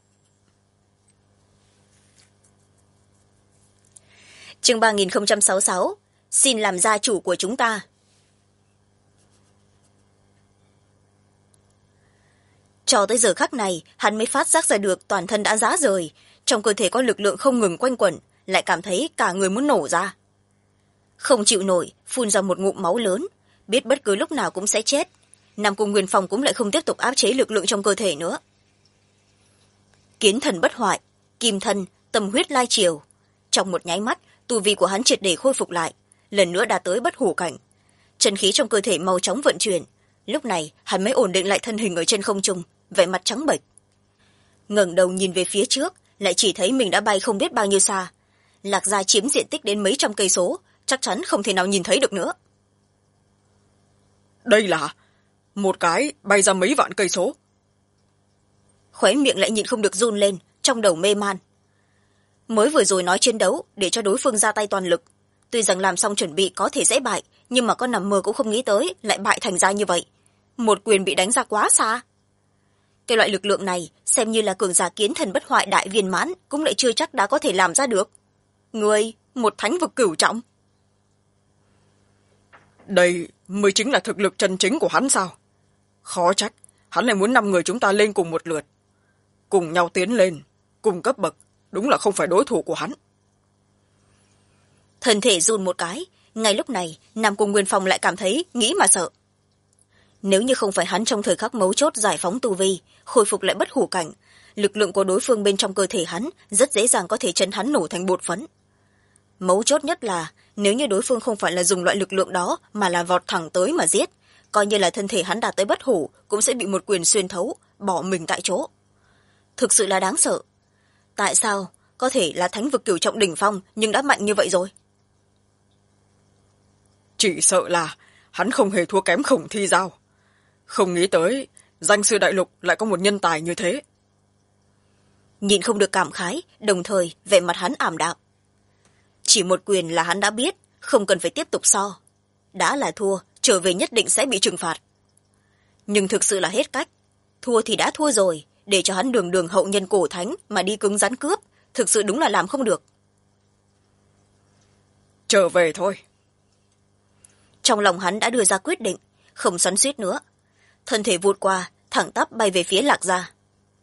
Chương 3066, xin làm gia chủ của chúng ta. Cho tới giờ khắc này, hắn mới phát giác ra được toàn thân đã rã rời, trong cơ thể có lực lượng không ngừng quanh quẩn, lại cảm thấy cả người muốn nổ ra. Không chịu nổi, phun ra một ngụm máu lớn, biết bất cứ lúc nào cũng sẽ chết. Nam Cung Nguyên Phong cũng lại không tiếp tục áp chế lực lượng trong cơ thể nữa. Kiến thần bất hoại, kim thân, tâm huyết lai triều. Trong một nháy mắt, tu vi của hắn triệt để khôi phục lại, lần nữa đạt tới bất hủ cảnh. Chân khí trong cơ thể mau chóng vận chuyển. Lúc này, hắn mới ổn định lại thân hình ở trên không trung, vẻ mặt trắng bệch. Ngẩng đầu nhìn về phía trước, lại chỉ thấy mình đã bay không biết bao nhiêu xa. Lạc Gia chiếm diện tích đến mấy trăm cây số, chắc chắn không thể nào nhìn thấy được nữa. Đây là một cái bay ra mấy vạn cây số. Khóe miệng lại nhịn không được run lên, trong đầu mê man. Mới vừa rồi nói chiến đấu để cho đối phương ra tay toàn lực, tuy rằng làm xong chuẩn bị có thể sẽ bại, nhưng mà con nằm mơ cũng không nghĩ tới lại bại thành ra như vậy. Một quyền bị đánh ra quá xa. Cái loại lực lượng này xem như là cường giả kiến thần bất hoại đại viên mãn cũng lại chưa chắc đã có thể làm ra được. Người một thánh vực cửu trọng. Đây mới chính là thực lực chân chính của hắn sao? Khó trách hắn lại muốn 5 người chúng ta lên cùng một lượt, cùng nhau tiến lên, cùng cấp bậc, đúng là không phải đối thủ của hắn. Thân thể run một cái, ngay lúc này Nam Cung Nguyên Phong lại cảm thấy nghĩ mà sợ. Nếu như không phải hắn trong thời khắc mấu chốt giải phóng tu vi, khôi phục lại bất hủ cảnh, lực lượng của đối phương bên trong cơ thể hắn rất dễ dàng có thể chấn hắn nổ thành bột phấn. Mấu chốt nhất là nếu như đối phương không phải là dùng loại lực lượng đó mà là vọt thẳng tới mà giết, coi như là thân thể hắn đạt tới bất hủ cũng sẽ bị một quyền xuyên thấu, bỏ mình tại chỗ. Thực sự là đáng sợ. Tại sao có thể là thánh vực cửu trọng đỉnh phong nhưng đã mạnh như vậy rồi? Chỉ sợ là hắn không hề thua kém Khổng Thi Giao. Không nghĩ tới danh sư đại lục lại có một nhân tài như thế. Nhìn không được cảm khái, đồng thời vẻ mặt hắn ảm đạm. Chỉ một quyền là hắn đã biết, không cần phải tiếp tục so. Đã là thua, trở về nhất định sẽ bị trừng phạt. Nhưng thực sự là hết cách. Thua thì đã thua rồi, để cho hắn đường đường hậu nhân cổ thánh mà đi cứng rắn cướp, thực sự đúng là làm không được. Trở về thôi. Trong lòng hắn đã đưa ra quyết định, không xoắn xuýt nữa. Thân thể vụt qua, thẳng tắp bay về phía Lạc Gia.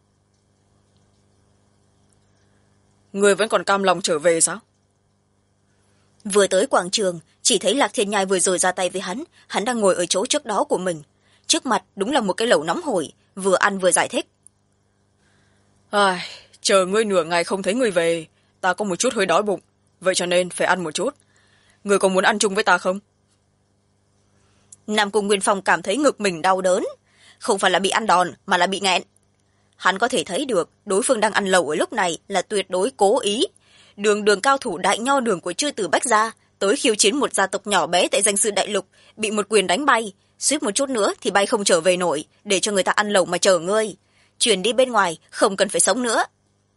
Người vẫn còn cam lòng trở về sao? Vừa tới quảng trường, chỉ thấy Lạc Thiên Nhai vừa rồi ra tay với hắn đang ngồi ở chỗ trước đó của mình. Trước mặt đúng là một cái lẩu nóng hổi, vừa ăn vừa giải thích. Chờ ngươi nửa ngày không thấy ngươi về, ta có một chút hơi đói bụng, vậy cho nên phải ăn một chút. Ngươi có muốn ăn chung với ta không? Nam Cung Nguyên Phong cảm thấy ngực mình đau đớn, không phải là bị ăn đòn mà là bị nghẹn. Hắn có thể thấy được đối phương đang ăn lẩu ở lúc này là tuyệt đối cố ý. Đường đường cao thủ đại nho đường của chư tử Bách Gia tới khiêu chiến một gia tộc nhỏ bé tại danh sư đại lục, bị một quyền đánh bay, suýt một chút nữa thì bay không trở về nổi, để cho người ta ăn lẩu mà chờ ngươi. Chuyển đi bên ngoài, không cần phải sống nữa.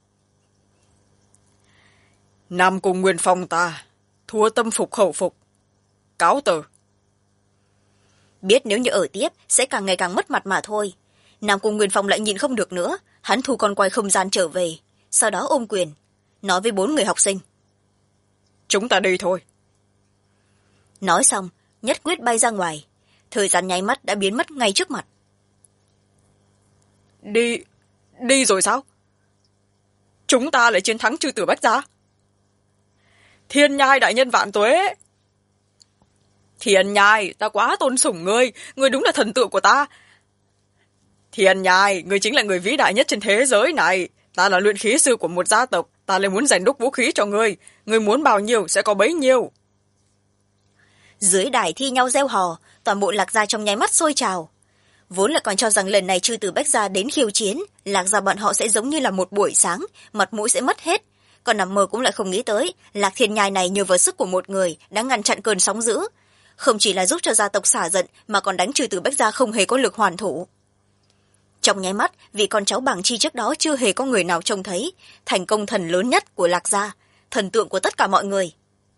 Nam Cung Nguyên Phong ta, thua tâm phục khẩu phục. Cáo từ. Biết nếu như ở tiếp, sẽ càng ngày càng mất mặt mà thôi. Nam Cung Nguyên Phong lại nhìn không được nữa, hắn thu con quay không gian trở về, sau đó ôm quyền, nói với 4 người học sinh. Chúng ta đi thôi. Nói xong, nhất quyết bay ra ngoài, thời gian nháy mắt đã biến mất ngay trước mặt. Đi rồi sao? Chúng ta lại chiến thắng chư tử Bách Gia. Thiên Nhai đại nhân vạn tuế. Thiên Nhai, ta quá tôn sủng ngươi, ngươi đúng là thần tượng của ta. Thiên Nhai, ngươi chính là người vĩ đại nhất trên thế giới này. Ta là luyện khí sư của một gia tộc, ta lại muốn rèn đúc vũ khí cho ngươi. Ngươi muốn bao nhiêu sẽ có bấy nhiêu. Dưới đài thi nhau reo hò, toàn bộ Lạc Gia trong nháy mắt sôi trào. Vốn là còn cho rằng lần này chư tử Bách Gia đến khiêu chiến, Lạc Gia bọn họ sẽ giống như là một buổi sáng, mặt mũi sẽ mất hết. Còn nằm mơ cũng lại không nghĩ tới, Lạc Thiên Nhai này nhờ vào sức của một người đã ngăn chặn cơn sóng dữ. Không chỉ là giúp cho gia tộc xả giận mà còn đánh chư tử Bách Gia không hề có lực hoàn thủ. Trong nháy mắt, vì con cháu Bàng Chi trước đó chưa hề có người nào trông thấy, thành công thần lớn nhất của Lạc Gia, thần tượng của tất cả mọi người.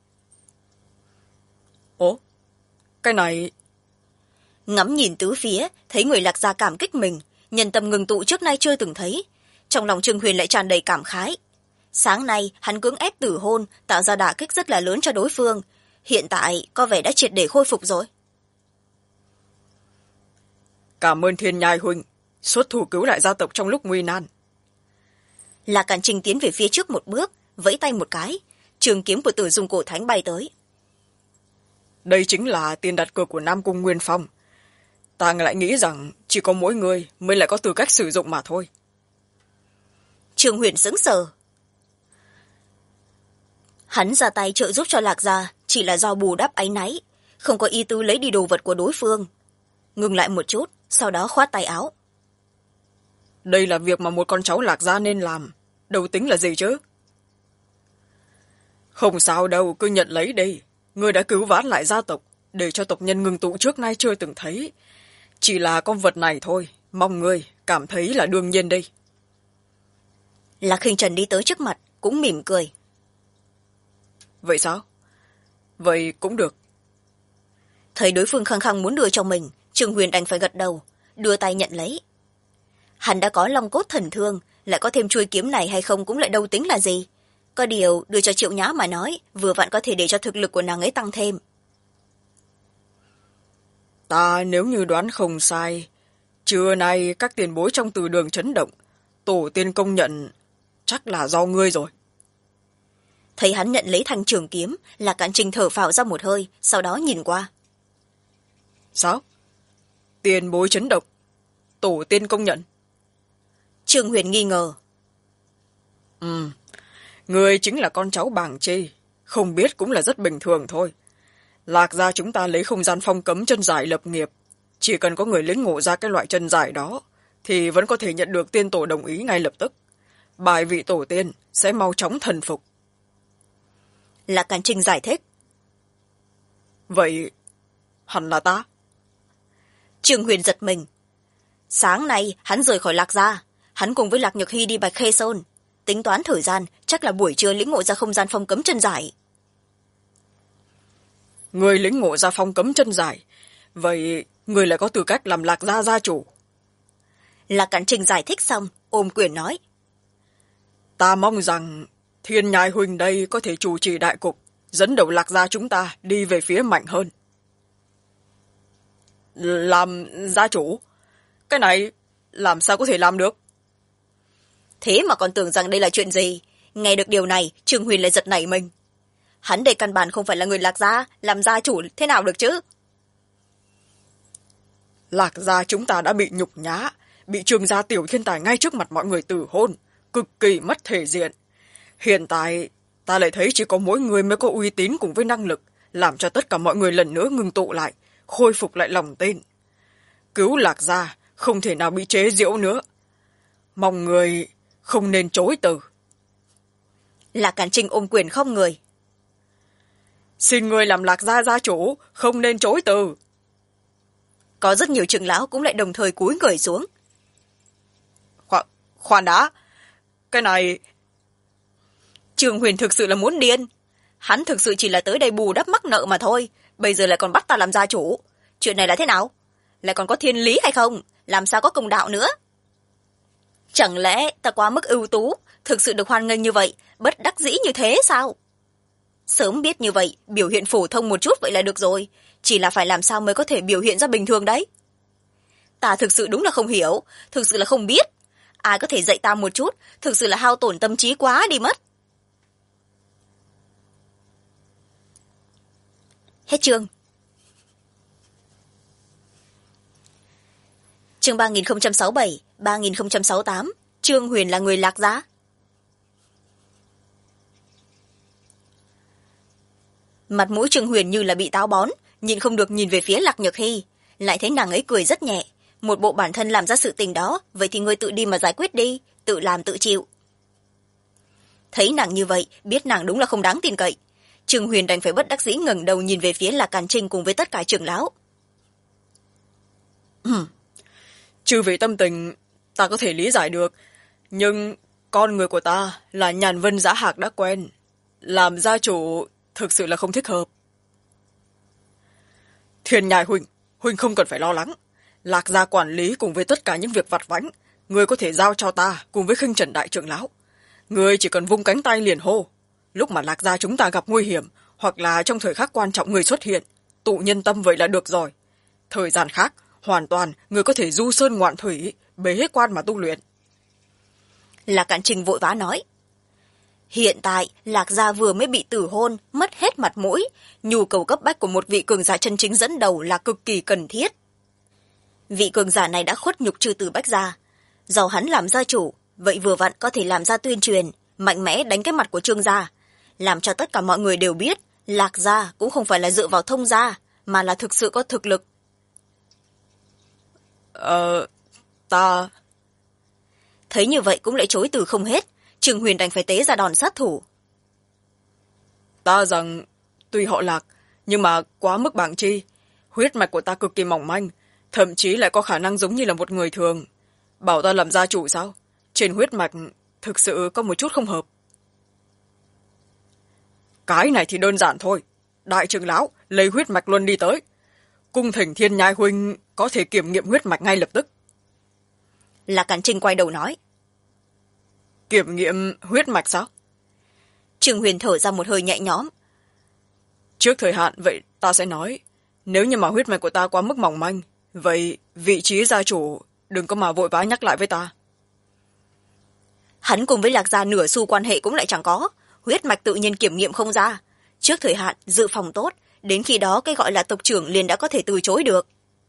Ủa? Cái này... Ngắm nhìn tứ phía, thấy người Lạc Gia cảm kích mình, nhân tâm ngừng tụ trước nay chưa từng thấy. Trong lòng Trương Huyền lại tràn đầy cảm khái. Sáng nay, hắn cưỡng ép tử hôn, tạo ra đả kích rất là lớn cho đối phương. Hiện tại, có vẻ đã triệt để khôi phục rồi. Cảm ơn Thiên Nhai huynh, xuất thủ cứu lại gia tộc trong lúc nguy nan. Lạc Càn Trinh tiến về phía trước một bước, vẫy tay một cái, trường kiếm của Tử Dung Cổ Thánh bay tới. Đây chính là tiền đặt cược của Nam Cung Nguyên Phong. Ta lại nghĩ rằng chỉ có mỗi người mới lại có tư cách sử dụng mà thôi. Trương Huyền sững sờ. Hắn ra tay trợ giúp cho Lạc Gia chỉ là do bù đắp áy náy, không có ý tư lấy đi đồ vật của đối phương. Ngừng lại một chút, sau đó khoát tay áo. Đây là việc mà một con cháu Lạc Gia nên làm, đâu tính là gì chứ? Không sao đâu, cứ nhận lấy đi. Ngươi đã cứu vãn lại gia tộc, để cho tộc nhân ngừng tụ trước nay chưa từng thấy. Chỉ là con vật này thôi, mong ngươi cảm thấy là đương nhiên đi. Lạc Hình Trần đi tới trước mặt, cũng mỉm cười. Vậy sao? Vậy cũng được. Thấy đối phương khăng khăng muốn đưa cho mình, Trương Huyền đành phải gật đầu, đưa tay nhận lấy. Hắn đã có long cốt thần thương, lại có thêm chuôi kiếm này hay không cũng lại đâu tính là gì. Có điều đưa cho Triệu Nhã mà nói, vừa vặn có thể để cho thực lực của nàng ấy tăng thêm. Ta nếu như đoán không sai, trưa nay các tiền bối trong từ đường chấn động, tổ tiên công nhận chắc là do ngươi rồi. Thấy hắn nhận lấy thanh trường kiếm, Lạc Càn Trinh thở phào ra một hơi, sau đó nhìn qua. Sao? Tiền bối chấn động, tổ tiên công nhận. Trương Huyền nghi ngờ. Ngươi chính là con cháu Bàng Chi, không biết cũng là rất bình thường thôi. Lạc Gia chúng ta lấy không gian phong cấm chân giải lập nghiệp, chỉ cần có người lĩnh ngộ ra cái loại chân dài đó thì vẫn có thể nhận được tiên tổ đồng ý ngay lập tức. Bài vị tổ tiên sẽ mau chóng thần phục. Lạc Càn Trinh giải thích. Vậy hẳn là ta. Trương Huyền giật mình. Sáng nay hắn rời khỏi Lạc gia, hắn cùng với Lạc Nhược Hy đi Bạch Khê Sơn. Tính toán thời gian, chắc là buổi trưa lĩnh ngộ ra không gian phong cấm chân giải. Người lĩnh ngộ ra phong cấm chân giải, vậy người lại có tư cách làm Lạc gia gia chủ. Lạc Càn Trinh giải thích xong, ôm quyền nói. Ta mong rằng Thiên Nhai huynh đây có thể chủ trì đại cục, dẫn đầu Lạc gia chúng ta đi về phía mạnh hơn. Làm gia chủ? Cái này làm sao có thể làm được? Thế mà còn tưởng rằng đây là chuyện gì? Nghe được điều này, Trương Huyền lại giật nảy mình. Hắn đây căn bản không phải là người Lạc gia, làm gia chủ thế nào được chứ? Lạc gia chúng ta đã bị nhục nhã, bị Trương gia tiểu thiên tài ngay trước mặt mọi người từ hôn, cực kỳ mất thể diện. Hiện tại ta lại thấy chỉ có mỗi người mới có uy tín cùng với năng lực, làm cho tất cả mọi người lần nữa ngưng tụ lại, khôi phục lại lòng tin. Cứu Lạc gia không thể nào bị chế giễu nữa. Mong người không nên chối từ. Lạc Càn Trinh ôm quyền không người. Xin người làm Lạc gia gia chủ, không nên chối từ. Có rất nhiều trưởng lão cũng lại đồng thời cúi người xuống. Khoan đã, cái này... Trương Huyền thực sự là muốn điên. Hắn thực sự chỉ là tới đây bù đắp mắc nợ mà thôi, bây giờ lại còn bắt ta làm gia chủ. Chuyện này là thế nào? Lại còn có thiên lý hay không? Làm sao có công đạo nữa? Chẳng lẽ ta quá mức ưu tú, thực sự được hoan nghênh như vậy, bất đắc dĩ như thế sao? Sớm biết như vậy, biểu hiện phổ thông một chút vậy là được rồi. Chỉ là phải làm sao mới có thể biểu hiện ra bình thường đấy. Ta thực sự đúng là không hiểu, thực sự là không biết. Ai có thể dạy ta một chút, thực sự là hao tổn tâm trí quá đi mất. Hết chương. Chương 3067, 3068, Trương Huyền là người Lạc gia. Mặt mũi Trương Huyền như là bị táo bón, nhìn không được nhìn về phía Lạc Nhược Hy, lại thấy nàng ấy cười rất nhẹ. Một bộ bản thân làm ra sự tình đó, vậy thì ngươi tự đi mà giải quyết đi, tự làm tự chịu. Thấy nàng như vậy, biết nàng đúng là không đáng tin cậy. Trương Huyền đành phải bất đắc dĩ ngẩng đầu nhìn về phía Lạc Càn Trinh cùng với tất cả trưởng lão. Chư vị tâm tình ta có thể lý giải được, nhưng con người của ta là Nhàn Vân Giá Hạc đã quen, làm gia chủ thực sự là không thích hợp. Thiên Nhai huynh không cần phải lo lắng. Lạc gia quản lý cùng với tất cả những việc vặt vãnh, người có thể giao cho ta cùng với Khinh Trần đại trưởng lão. Người chỉ cần vung cánh tay liền hô. Lúc mà Lạc gia chúng ta gặp nguy hiểm, hoặc là trong thời khắc quan trọng người xuất hiện, tụ nhân tâm vậy là được rồi. Thời gian khác, hoàn toàn người có thể du sơn ngoạn thủy, bế quan mà tu luyện. Lạc Càn Trinh vội vã nói. Hiện tại, Lạc gia vừa mới bị tử hôn, mất hết mặt mũi. Nhu cầu cấp bách của một vị cường giả chân chính dẫn đầu là cực kỳ cần thiết. Vị cường giả này đã khuất nhục Trừ Tử Bách gia. Do hắn làm gia chủ, vậy vừa vặn có thể làm ra tuyên truyền, mạnh mẽ đánh cái mặt của Trương gia, làm cho tất cả mọi người đều biết Lạc gia cũng không phải là dựa vào thông gia, mà là thực sự có thực lực. Ta... Thấy như vậy cũng lại chối từ không hết. Trương Huyền đành phải tế ra đòn sát thủ. Ta rằng tuy họ Lạc, nhưng mà quá mức bảng chi. Huyết mạch của ta cực kỳ mỏng manh, thậm chí lại có khả năng giống như là một người thường. Bảo ta làm gia chủ sao? Trên huyết mạch thực sự có một chút không hợp. Cái này thì đơn giản thôi. Đại trưởng lão lấy huyết mạch luân đi tới. Cung thỉnh Thiên Nhai huynh có thể kiểm nghiệm huyết mạch ngay lập tức. Lạc Càn Trinh quay đầu nói. Kiểm nghiệm huyết mạch sao? Trương Huyền thở ra một hơi nhẹ nhõm. Trước thời hạn vậy ta sẽ nói. Nếu như mà huyết mạch của ta quá mức mỏng manh, vậy vị trí gia chủ đừng có mà vội vã nhắc lại với ta. Hắn cùng với Lạc gia nửa xu quan hệ cũng lại chẳng có. Huyết mạch tự nhiên kiểm nghiệm không ra. Trước thời hạn dự phòng tốt, đến khi đó cái gọi là tộc trưởng liền đã có thể từ chối được.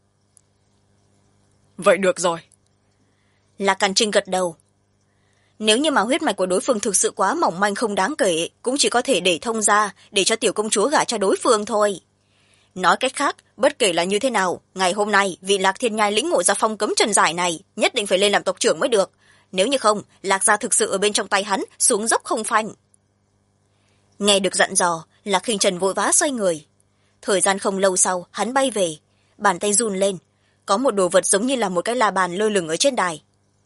Vậy được rồi. Lạc Càn Trinh gật đầu. Nếu như mà huyết mạch của đối phương thực sự quá mỏng manh không đáng kể, cũng chỉ có thể để thông ra, để cho tiểu công chúa gả cho đối phương thôi. nói cách khác, bất kể là như thế nào, ngày hôm nay vị Lạc Thiên Nhai lĩnh ngộ ra phong cấm trần giải này nhất định phải lên làm tộc trưởng mới được, nếu như không Lạc gia thực sự ở bên trong tay hắn xuống dốc không phanh. Nghe được dặn dò, Lạc Khinh Trần vội vã xoay người. Thời gian không lâu sau hắn bay về, bàn tay run lên, có một đồ vật giống như là một cái la bàn lơ lửng ở trên đài.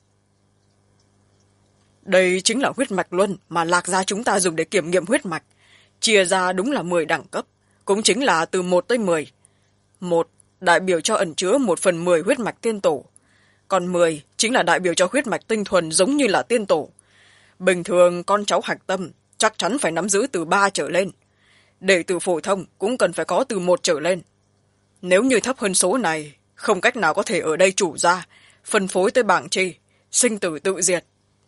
Đây chính là huyết mạch luân mà Lạc gia chúng ta dùng để kiểm nghiệm huyết mạch, chia ra đúng là 10 đẳng cấp, cũng chính là từ 1 tới 10. 1 đại biểu cho ẩn chứa 1/10 huyết mạch tiên tổ, còn 10 chính là đại biểu cho huyết mạch tinh thuần giống như là tiên tổ. Bình thường con cháu hạch tâm chắc chắn phải nắm giữ từ 3 trở lên, đệ tử phổ thông cũng cần phải có từ 1 trở lên. Nếu như thấp hơn số này, không cách nào có thể ở đây chủ ra, phân phối tới bảng chi, sinh tử tự diệt.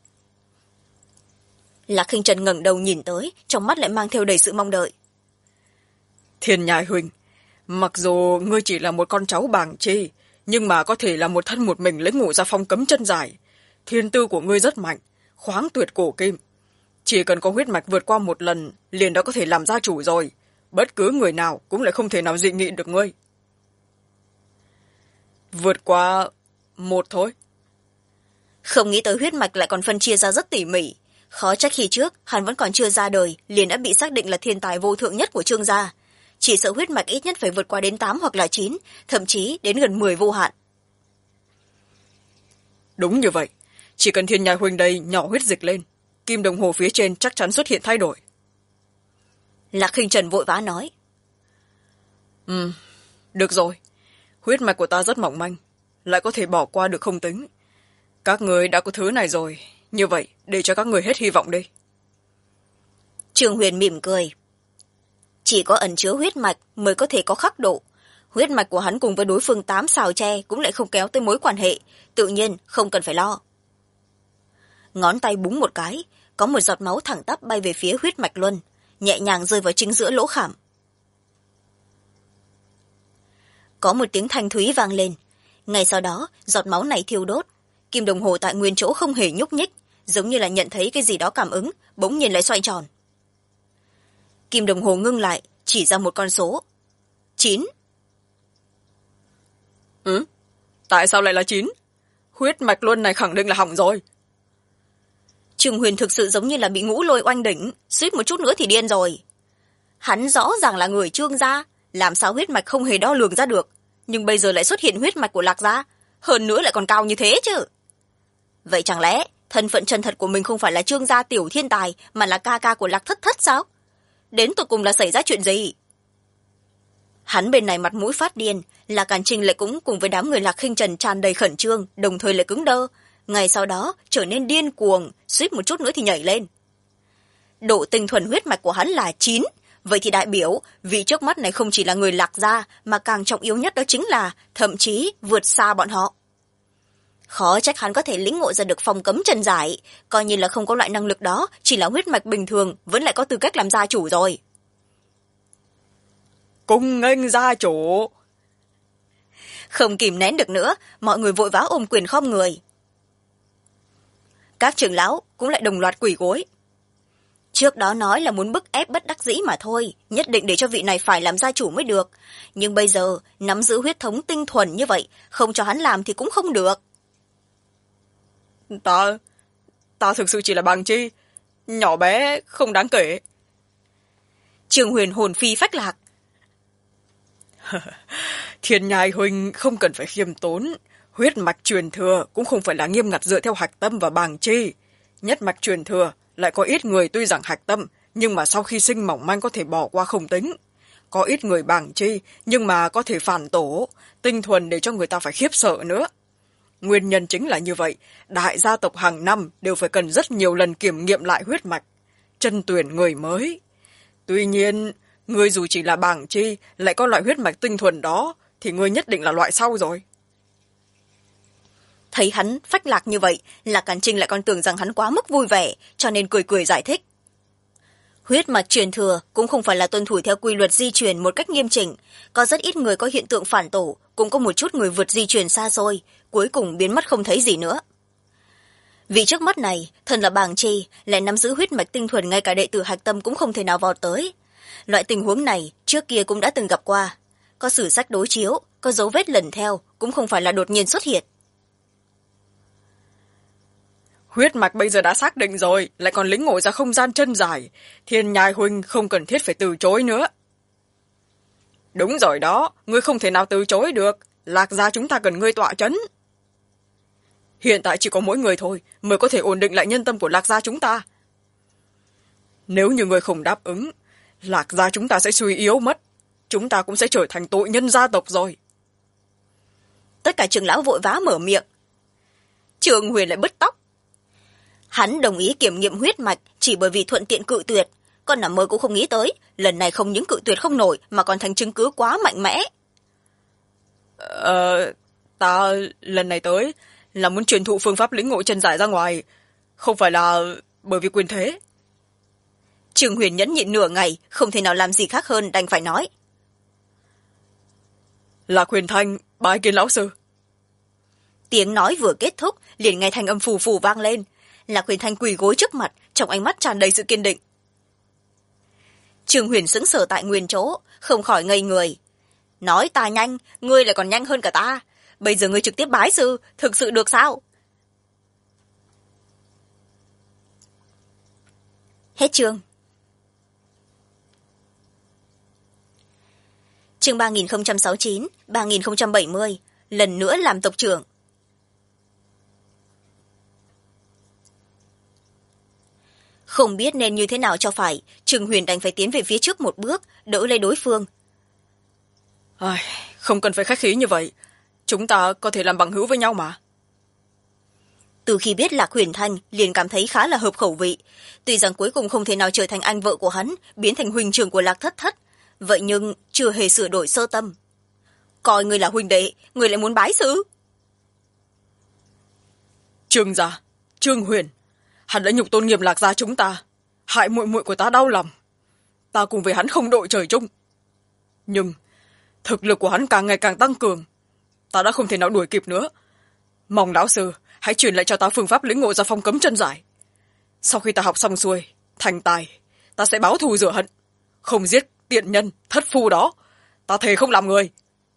Lạc Khinh Trần ngẩng đầu nhìn tới, trong mắt lại mang theo đầy sự mong đợi. Thiên Nhai huynh, mặc dù ngươi chỉ là một con cháu bảng chi, nhưng mà có thể là một thân một mình lĩnh ngộ ra phong cấm chân giải. Thiên tư của ngươi rất mạnh, khoáng tuyệt cổ kim. Chỉ cần có huyết mạch vượt qua 1 lần, liền đã có thể làm gia chủ rồi. Bất cứ người nào cũng lại không thể nào dị nghị được ngươi. Vượt qua 1 thôi. Không nghĩ tới huyết mạch lại còn phân chia ra rất tỉ mỉ. Khó trách khi trước hắn vẫn còn chưa ra đời liền đã bị xác định là thiên tài vô thượng nhất của Trương gia. Chỉ sợ huyết mạch ít nhất phải vượt qua đến 8 hoặc là 9, thậm chí đến gần 10 vô hạn. Đúng như vậy, chỉ cần Thiên Nhai huynh đây nhỏ huyết dịch lên, kim đồng hồ phía trên chắc chắn xuất hiện thay đổi. Lạc Khinh Trần vội vã nói. Được rồi, huyết mạch của ta rất mỏng manh, lại có thể bỏ qua được không tính. Các người đã có thứ này rồi, như vậy để cho các người hết hy vọng đi. Trương Huyền mỉm cười. Chỉ có ẩn chứa huyết mạch mới có thể có khắc độ. Huyết mạch của hắn cùng với đối phương 8 sào tre cũng lại không kéo tới mối quan hệ, tự nhiên không cần phải lo. Ngón tay búng một cái, có một giọt máu thẳng tắp bay về phía huyết mạch luân, nhẹ nhàng rơi vào chính giữa lỗ khảm. Có một tiếng thanh thúy vang lên, ngay sau đó giọt máu này thiêu đốt, kim đồng hồ tại nguyên chỗ không hề nhúc nhích, giống như là nhận thấy cái gì đó cảm ứng, bỗng nhiên lại xoay tròn. Kim đồng hồ ngưng lại, chỉ ra một con số 9. Tại sao lại là 9? Huyết mạch luân này khẳng định là hỏng rồi. Trương Huyền thực sự giống như là bị ngũ lôi oanh đỉnh, suýt một chút nữa thì điên rồi. Hắn rõ ràng là người Trương gia, làm sao huyết mạch không hề đo lường ra được, nhưng bây giờ lại xuất hiện huyết mạch của Lạc gia, hơn nữa lại còn cao như thế chứ. Vậy chẳng lẽ thân phận chân thật của mình không phải là Trương gia tiểu thiên tài, mà là ca ca của Lạc Thất Thất sao? Đến tột cùng là xảy ra chuyện gì? Hắn bên này mặt mũi phát điên, Lạc Càn Trinh lại cũng cùng với đám người Lạc Khinh Trần tràn đầy khẩn trương, đồng thời lại cứng đơ, ngày sau đó trở nên điên cuồng, suýt một chút nữa thì nhảy lên. Độ tinh thuần huyết mạch của hắn là 9, vậy thì đại biểu vị trước mắt này không chỉ là người Lạc gia, mà càng trọng yếu nhất đó chính là thậm chí vượt xa bọn họ. Khó trách hắn có thể lĩnh ngộ ra được phong cấm trần giải, coi như là không có loại năng lực đó, chỉ là huyết mạch bình thường vẫn lại có tư cách làm gia chủ rồi. Cung nghênh gia chủ. Không kìm nén được nữa, mọi người vội vã ôm quyền khom người. Các trưởng lão cũng lại đồng loạt quỳ gối. Trước đó nói là muốn bức ép bất đắc dĩ mà thôi, nhất định để cho vị này phải làm gia chủ mới được, nhưng bây giờ nắm giữ huyết thống tinh thuần như vậy, không cho hắn làm thì cũng không được. Ta thực sự chỉ là bàng chi, nhỏ bé không đáng kể. Trương Huyền hồn phi phách lạc. Thiên Nhai huynh không cần phải khiêm tốn, huyết mạch truyền thừa cũng không phải là nghiêm ngặt dựa theo hạch tâm và bàng chi. Nhất mạch truyền thừa lại có ít người tuy rằng hạch tâm, nhưng mà sau khi sinh mỏng manh có thể bỏ qua không tính. Có ít người bàng chi, nhưng mà có thể phản tổ, tinh thuần để cho người ta phải khiếp sợ nữa. Nguyên nhân chính là như vậy, đại gia tộc hàng năm đều phải cần rất nhiều lần kiểm nghiệm lại huyết mạch, chân tuyển người mới. Tuy nhiên, ngươi dù chỉ là bảng chi, lại có loại huyết mạch tinh thuần đó, thì ngươi nhất định là loại sau rồi. Thấy hắn phách lạc như vậy, Lạc Càn Trinh lại còn tưởng rằng hắn quá mức vui vẻ, cho nên cười cười giải thích. Huyết mạch truyền thừa cũng không phải là tuân thủ theo quy luật di truyền một cách nghiêm chỉnh, có rất ít người có hiện tượng phản tổ, cũng có một chút người vượt di truyền xa xôi, cuối cùng biến mất không thấy gì nữa. Vì trước mắt này, thân là bàng chi, lại nắm giữ huyết mạch tinh thuần ngay cả đệ tử hạch tâm cũng không thể nào vào tới. Loại tình huống này trước kia cũng đã từng gặp qua, có sử sách đối chiếu, có dấu vết lần theo, cũng không phải là đột nhiên xuất hiện. Huyết mạch bây giờ đã xác định rồi, lại còn lĩnh ngộ ra không gian chân dài. Thiên nhai huynh không cần thiết phải từ chối nữa. Đúng rồi đó, ngươi không thể nào từ chối được. Lạc gia chúng ta cần ngươi tọa chấn. Hiện tại chỉ có mỗi người thôi mới có thể ổn định lại nhân tâm của Lạc gia chúng ta. Nếu như ngươi không đáp ứng, Lạc gia chúng ta sẽ suy yếu mất. Chúng ta cũng sẽ trở thành tội nhân gia tộc rồi. Tất cả trưởng lão vội vã mở miệng. Trường Huyền lại bứt tóc. Hắn đồng ý kiểm nghiệm huyết mạch chỉ bởi vì thuận tiện cự tuyệt, con nằm mơ cũng không nghĩ tới lần này không những cự tuyệt không nổi mà còn thành chứng cứ quá mạnh mẽ. Ta lần này tới là muốn truyền thụ phương pháp lĩnh ngộ chân giải ra ngoài, không phải là bởi vì quyền thế. Trường Huyền nhẫn nhịn nửa ngày, không thể nào làm gì khác hơn đành phải nói. Là Huyền Thanh bái kiến lão sư. Tiếng nói vừa kết thúc liền nghe thanh âm phù phù vang lên. Là Huyền Thanh quỳ gối trước mặt, trong ánh mắt tràn đầy sự kiên định. Trường Huyền sững sờ tại nguyên chỗ, không khỏi ngây người. Nói ta nhanh, ngươi lại còn nhanh hơn cả ta. Bây giờ ngươi trực tiếp bái sư, thực sự được sao? Hết chương. Chương 3069, 3070, lần nữa làm tộc trưởng. Không biết nên như thế nào cho phải, Trường Huyền đành phải tiến về phía trước một bước, đỡ lấy đối phương. Không cần phải khách khí như vậy, chúng ta có thể làm bằng hữu với nhau mà. Từ khi biết Lạc Huyền Thanh, liền cảm thấy khá là hợp khẩu vị. Tuy rằng cuối cùng không thể nào trở thành anh vợ của hắn, biến thành huynh trưởng của Lạc Thất Thất, vậy nhưng chưa hề sửa đổi sơ tâm. Coi người là huynh đệ, người lại muốn bái sư. Trương gia, Trương Huyền, hắn đã nhục tôn nghiêm Lạc gia chúng ta, hại muội muội của ta đau lòng. Ta cùng với hắn không đội trời chung. Nhưng thực lực của hắn càng ngày càng tăng cường, ta đã không thể nào đuổi kịp nữa. Mong lão sư hãy truyền lại cho ta phương pháp lĩnh ngộ ra phong cấm chân giải. Sau khi ta học xong xuôi, thành tài, ta sẽ báo thù rửa hận, không giết tiện nhân thất phu đó. Ta thề không làm người.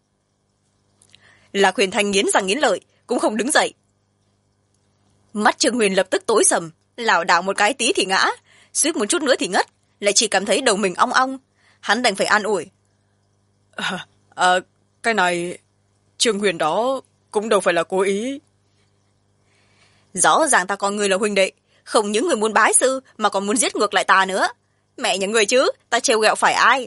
Lạc Huyền Thanh nghiến răng nghiến lợi, cũng không đứng dậy. Mắt Trương Huyền lập tức tối sầm, lảo đảo một cái tí thì ngã, suýt một chút nữa thì ngất, lại chỉ cảm thấy đầu mình ong ong. Hắn đành phải an ủi. Cái này, Trương Huyền đó cũng đâu phải là cố ý. Rõ ràng ta coi người là huynh đệ, không những người muốn bái sư mà còn muốn giết ngược lại ta nữa. Mẹ nhà người chứ, ta trêu ghẹo phải ai?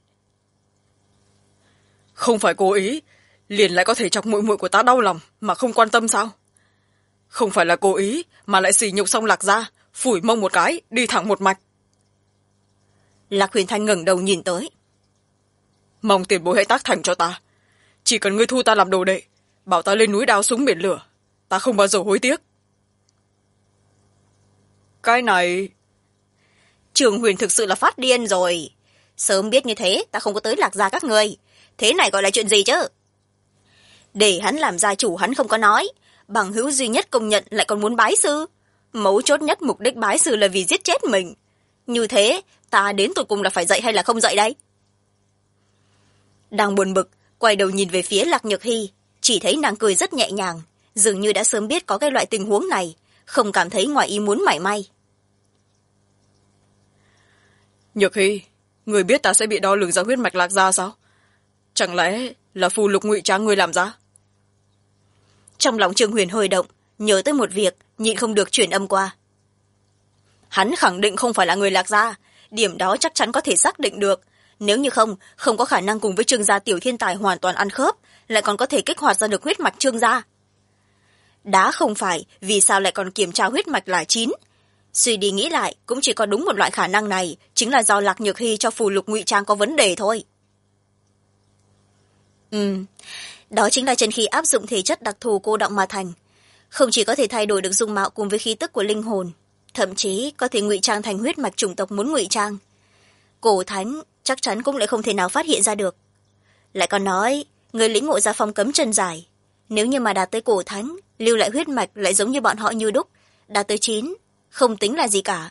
Không phải cố ý, liền lại có thể chọc muội muội của ta đau lòng mà không quan tâm sao? Không phải là cố ý mà lại sỉ nhục xong Lạc gia, phủi mông một cái, đi thẳng một mạch. Lạc Huyền Thanh ngẩng đầu nhìn tới. Mong tiền bối hãy tác thành cho ta. Chỉ cần ngươi thu ta làm đồ đệ, bảo ta lên núi đao súng biển lửa, ta không bao giờ hối tiếc. Cái này... Trường Huyền thực sự là phát điên rồi. Sớm biết như thế, ta không có tới Lạc gia các ngươi. Thế này gọi là chuyện gì chứ? Để hắn làm gia chủ hắn không có nói. Bằng hữu duy nhất công nhận lại còn muốn bái sư. Mấu chốt nhất mục đích bái sư là vì giết chết mình. Như thế, ta đến tụt cùng là phải dậy hay là không dậy đây? Đang buồn bực, quay đầu nhìn về phía Lạc Nhược Hy, chỉ thấy nàng cười rất nhẹ nhàng, dường như đã sớm biết có cái loại tình huống này, không cảm thấy ngoài ý muốn mảy may. Nhược Hy, người biết ta sẽ bị đo lường ra huyết mạch Lạc gia sao? Chẳng lẽ là phù lục ngụy trang người làm ra? Trong lòng Trương Huyền hơi động, nhớ tới một việc, nhịn không được truyền âm qua. Hắn khẳng định không phải là người Lạc gia, điểm đó chắc chắn có thể xác định được. Nếu như không, không có khả năng cùng với Trương gia tiểu thiên tài hoàn toàn ăn khớp, lại còn có thể kích hoạt ra được huyết mạch Trương gia. Đã không phải, vì sao lại còn kiểm tra huyết mạch là 9? Suy đi nghĩ lại, cũng chỉ có đúng một loại khả năng này, chính là do Lạc Nhược Hy cho phù lục ngụy trang có vấn đề thôi. Đó chính là chân khí áp dụng thể chất đặc thù cô đọng mà thành. Không chỉ có thể thay đổi được dung mạo cùng với khí tức của linh hồn, thậm chí có thể ngụy trang thành huyết mạch chủng tộc muốn ngụy trang. Cổ thánh chắc chắn cũng lại không thể nào phát hiện ra được. Lại còn nói, người lĩnh ngộ ra phong cấm chân giải. Nếu như mà đạt tới cổ thánh, lưu lại huyết mạch lại giống như bọn họ như đúc, đạt tới 9, không tính là gì cả.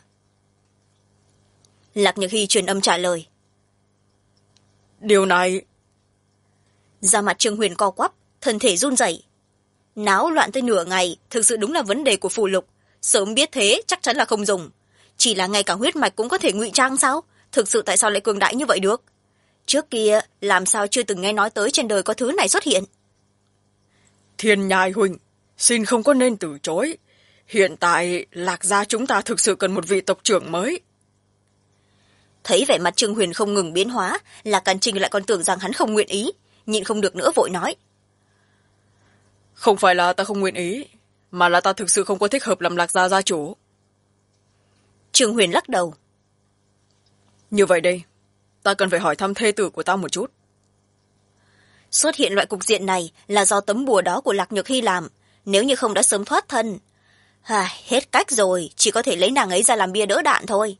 Lạc Nhược Hy truyền âm trả lời. Điều này... Da mặt Trương Huyền co quắp, thân thể run rẩy. Náo loạn tới nửa ngày, thực sự đúng là vấn đề của phù lục. Sớm biết thế chắc chắn là không dùng. Chỉ là ngay cả huyết mạch cũng có thể ngụy trang sao? Thực sự tại sao lại cường đại như vậy được? Trước kia làm sao chưa từng nghe nói tới trên đời có thứ này xuất hiện. Thiên Nhai huynh, xin không có nên từ chối. Hiện tại Lạc gia chúng ta thực sự cần một vị tộc trưởng mới. Thấy vẻ mặt Trương Huyền không ngừng biến hóa, Lạc Càn Trinh lại còn tưởng rằng hắn không nguyện ý, nhịn không được nữa vội nói. Không phải là ta không nguyện ý, mà là ta thực sự không có thích hợp làm Lạc gia gia chủ. Trương Huyền lắc đầu. Như vậy đây, ta cần phải hỏi thăm thê tử của ta một chút. Xuất hiện loại cục diện này là do tấm bùa đó của Lạc Nhược Hy làm, nếu như không đã sớm thoát thân. Hết cách rồi, chỉ có thể lấy nàng ấy ra làm bia đỡ đạn thôi.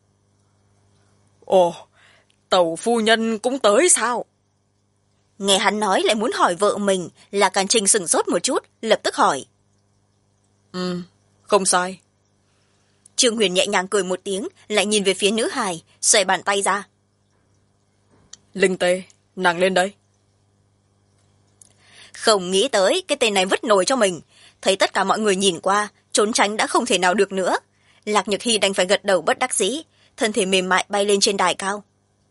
Ồ, tẩu phu nhân cũng tới sao? Nghe hắn nói lại muốn hỏi vợ mình, Lạc Càn Trinh sửng sốt một chút, lập tức hỏi. Không sai. Trương Huyền nhẹ nhàng cười một tiếng, lại nhìn về phía nữ hài, xòe bàn tay ra. Linh Tê, nàng lên đây. Không nghĩ tới cái tên này vứt nồi cho mình. Thấy tất cả mọi người nhìn qua, trốn tránh đã không thể nào được nữa. Lạc Nhược Hy đành phải gật đầu bất đắc dĩ, thân thể mềm mại bay lên trên đài cao.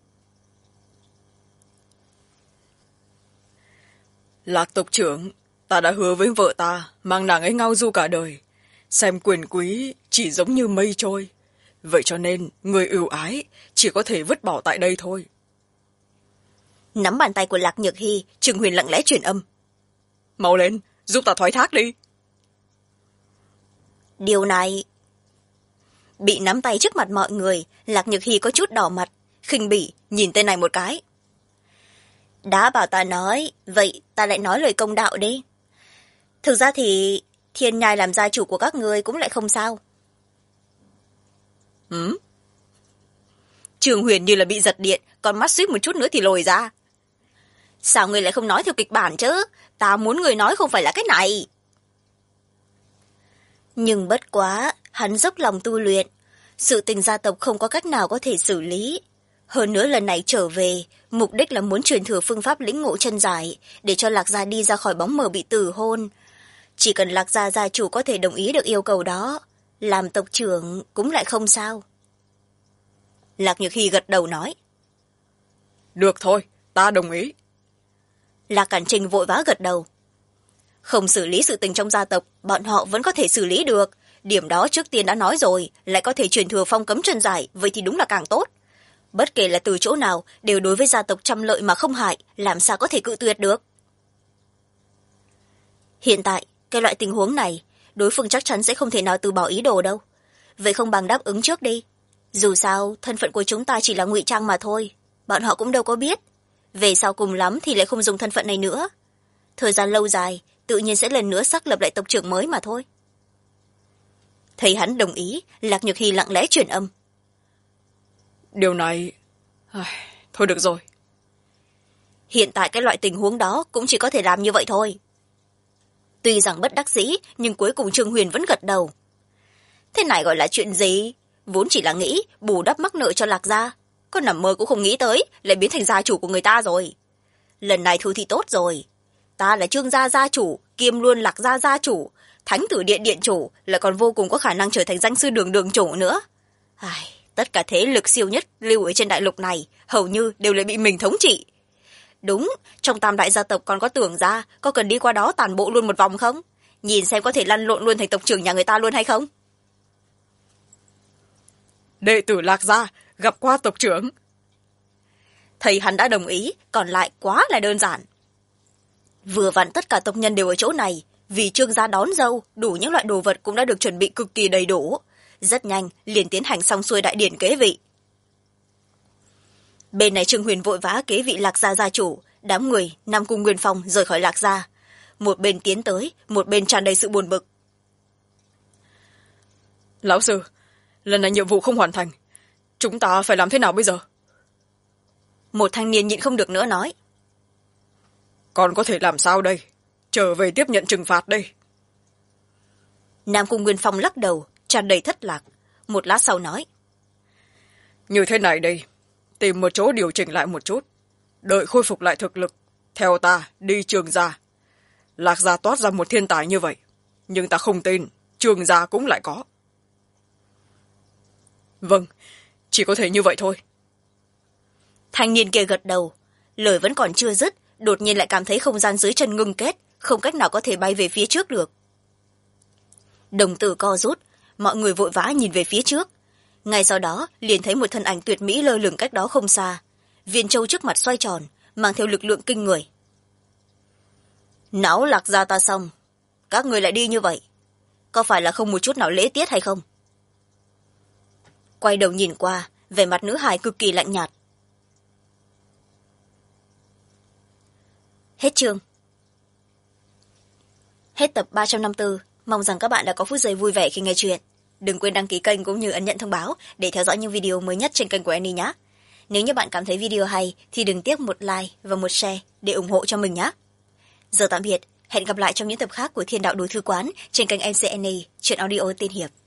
Lạc tộc trưởng, ta đã hứa với vợ ta mang nàng ấy ngao du cả đời. Xem quyền quý chỉ giống như mây trôi. Vậy cho nên người ưu ái chỉ có thể vứt bỏ tại đây thôi. Nắm bàn tay của Lạc Nhược Hy, Trương Huyền lặng lẽ truyền âm. Mau lên, giúp ta thoái thác đi. Điều này... Bị nắm tay trước mặt mọi người, Lạc Nhược Hy có chút đỏ mặt, khinh bỉ, nhìn tên này một cái. Đã bảo ta nói, vậy ta lại nói lời công đạo đi. Thực ra thì Thiên Nhai làm gia chủ của các ngươi cũng lại không sao. Trường Huyền như là bị giật điện, con mắt suýt một chút nữa thì lồi ra. Sao ngươi lại không nói theo kịch bản chứ? Ta muốn người nói không phải là cái này. Nhưng bất quá, hắn dốc lòng tu luyện. Sự tình gia tộc không có cách nào có thể xử lý. Hơn nữa lần này trở về, mục đích là muốn truyền thừa phương pháp lĩnh ngộ chân giải, để cho Lạc gia đi ra khỏi bóng mờ bị tử hôn. Chỉ cần Lạc gia gia chủ có thể đồng ý được yêu cầu đó, làm tộc trưởng cũng lại không sao. Lạc Nhược Hy gật đầu nói. Được thôi, ta đồng ý. Lạc Càn Trinh vội vã gật đầu. Không xử lý sự tình trong gia tộc, bọn họ vẫn có thể xử lý được. Điểm đó trước tiên đã nói rồi, lại có thể truyền thừa phong cấm chân giải, vậy thì đúng là càng tốt. Bất kể là từ chỗ nào, đều đối với gia tộc trăm lợi mà không hại, làm sao có thể cự tuyệt được. Hiện tại, cái loại tình huống này, đối phương chắc chắn sẽ không thể nào từ bỏ ý đồ đâu. Vậy không bằng đáp ứng trước đi. Dù sao, thân phận của chúng ta chỉ là ngụy trang mà thôi. Bọn họ cũng đâu có biết. Về sau cùng lắm thì lại không dùng thân phận này nữa. Thời gian lâu dài, tự nhiên sẽ lần nữa xác lập lại tộc trưởng mới mà thôi. Thấy hắn đồng ý, Lạc Nhược Hy lặng lẽ truyền âm. Điều này... Thôi được rồi. Hiện tại cái loại tình huống đó cũng chỉ có thể làm như vậy thôi. Tuy rằng bất đắc dĩ, nhưng cuối cùng Trương Huyền vẫn gật đầu. Thế này gọi là chuyện gì? Vốn chỉ là nghĩ bù đắp mắc nợ cho Lạc gia. Có nằm mơ cũng không nghĩ tới, lại biến thành gia chủ của người ta rồi. Lần này thu thì tốt rồi. Ta là Trương gia gia chủ, kiêm luôn Lạc gia gia chủ, Thánh Tử Điện điện chủ, lại còn vô cùng có khả năng trở thành danh sư đường đường chủ nữa. Tất cả thế lực siêu nhất lưu ở trên đại lục này hầu như đều lại bị mình thống trị. Đúng, trong tam đại gia tộc còn có Tưởng gia, có cần đi qua đó tàn bộ luôn một vòng không? Nhìn xem có thể lăn lộn luôn thành tộc trưởng nhà người ta luôn hay không? Đệ tử Lạc gia gặp qua tộc trưởng. Thầy hắn đã đồng ý, còn lại quá là đơn giản. Vừa vặn tất cả tộc nhân đều ở chỗ này, vì Trương gia đón dâu, đủ những loại đồ vật cũng đã được chuẩn bị cực kỳ đầy đủ. Rất nhanh, liền tiến hành xong xuôi đại điển kế vị. Bên này Trương Huyền vội vã kế vị Lạc gia gia chủ, đám người Nam Cung Nguyên Phong rời khỏi Lạc gia. Một bên tiến tới, một bên tràn đầy sự buồn bực. Lão sư, lần này nhiệm vụ không hoàn thành. Chúng ta phải làm thế nào bây giờ? Một thanh niên nhịn không được nữa nói. Còn có thể làm sao đây? Trở về tiếp nhận trừng phạt đây. Nam Cung Nguyên Phong lắc đầu, tràn đầy thất lạc. Một lát sau nói. Như thế này đây, tìm một chỗ điều chỉnh lại một chút. Đợi khôi phục lại thực lực, theo ta đi Trường gia. Lạc gia toát ra một thiên tài như vậy, nhưng ta không tin Trường gia cũng lại có. Vâng, chỉ có thể như vậy thôi. Thanh niên kia gật đầu, lời vẫn còn chưa dứt, đột nhiên lại cảm thấy không gian dưới chân ngưng kết, không cách nào có thể bay về phía trước được. Đồng tử co rút, mọi người vội vã nhìn về phía trước. Ngay sau đó liền thấy một thân ảnh tuyệt mỹ lơ lửng cách đó không xa. Viên châu trước mặt xoay tròn, mang theo lực lượng kinh người. Não Lạc gia ta xong, các người lại đi như vậy, có phải là không một chút nào lễ tiết hay không? Quay đầu nhìn qua, vẻ mặt nữ hài cực kỳ lạnh nhạt. Hết chương. Hết tập 354. Mong rằng các bạn đã có phút giây vui vẻ khi nghe chuyện. Đừng quên đăng ký kênh cũng như ấn nhận thông báo để theo dõi những video mới nhất trên kênh của Annie nhé. Nếu như bạn cảm thấy video hay thì đừng tiếc một like và một share để ủng hộ cho mình nhé. Giờ tạm biệt, hẹn gặp lại trong những tập khác của Thiên đạo đối thư quán trên kênh MC Annie, truyện audio tiên hiệp.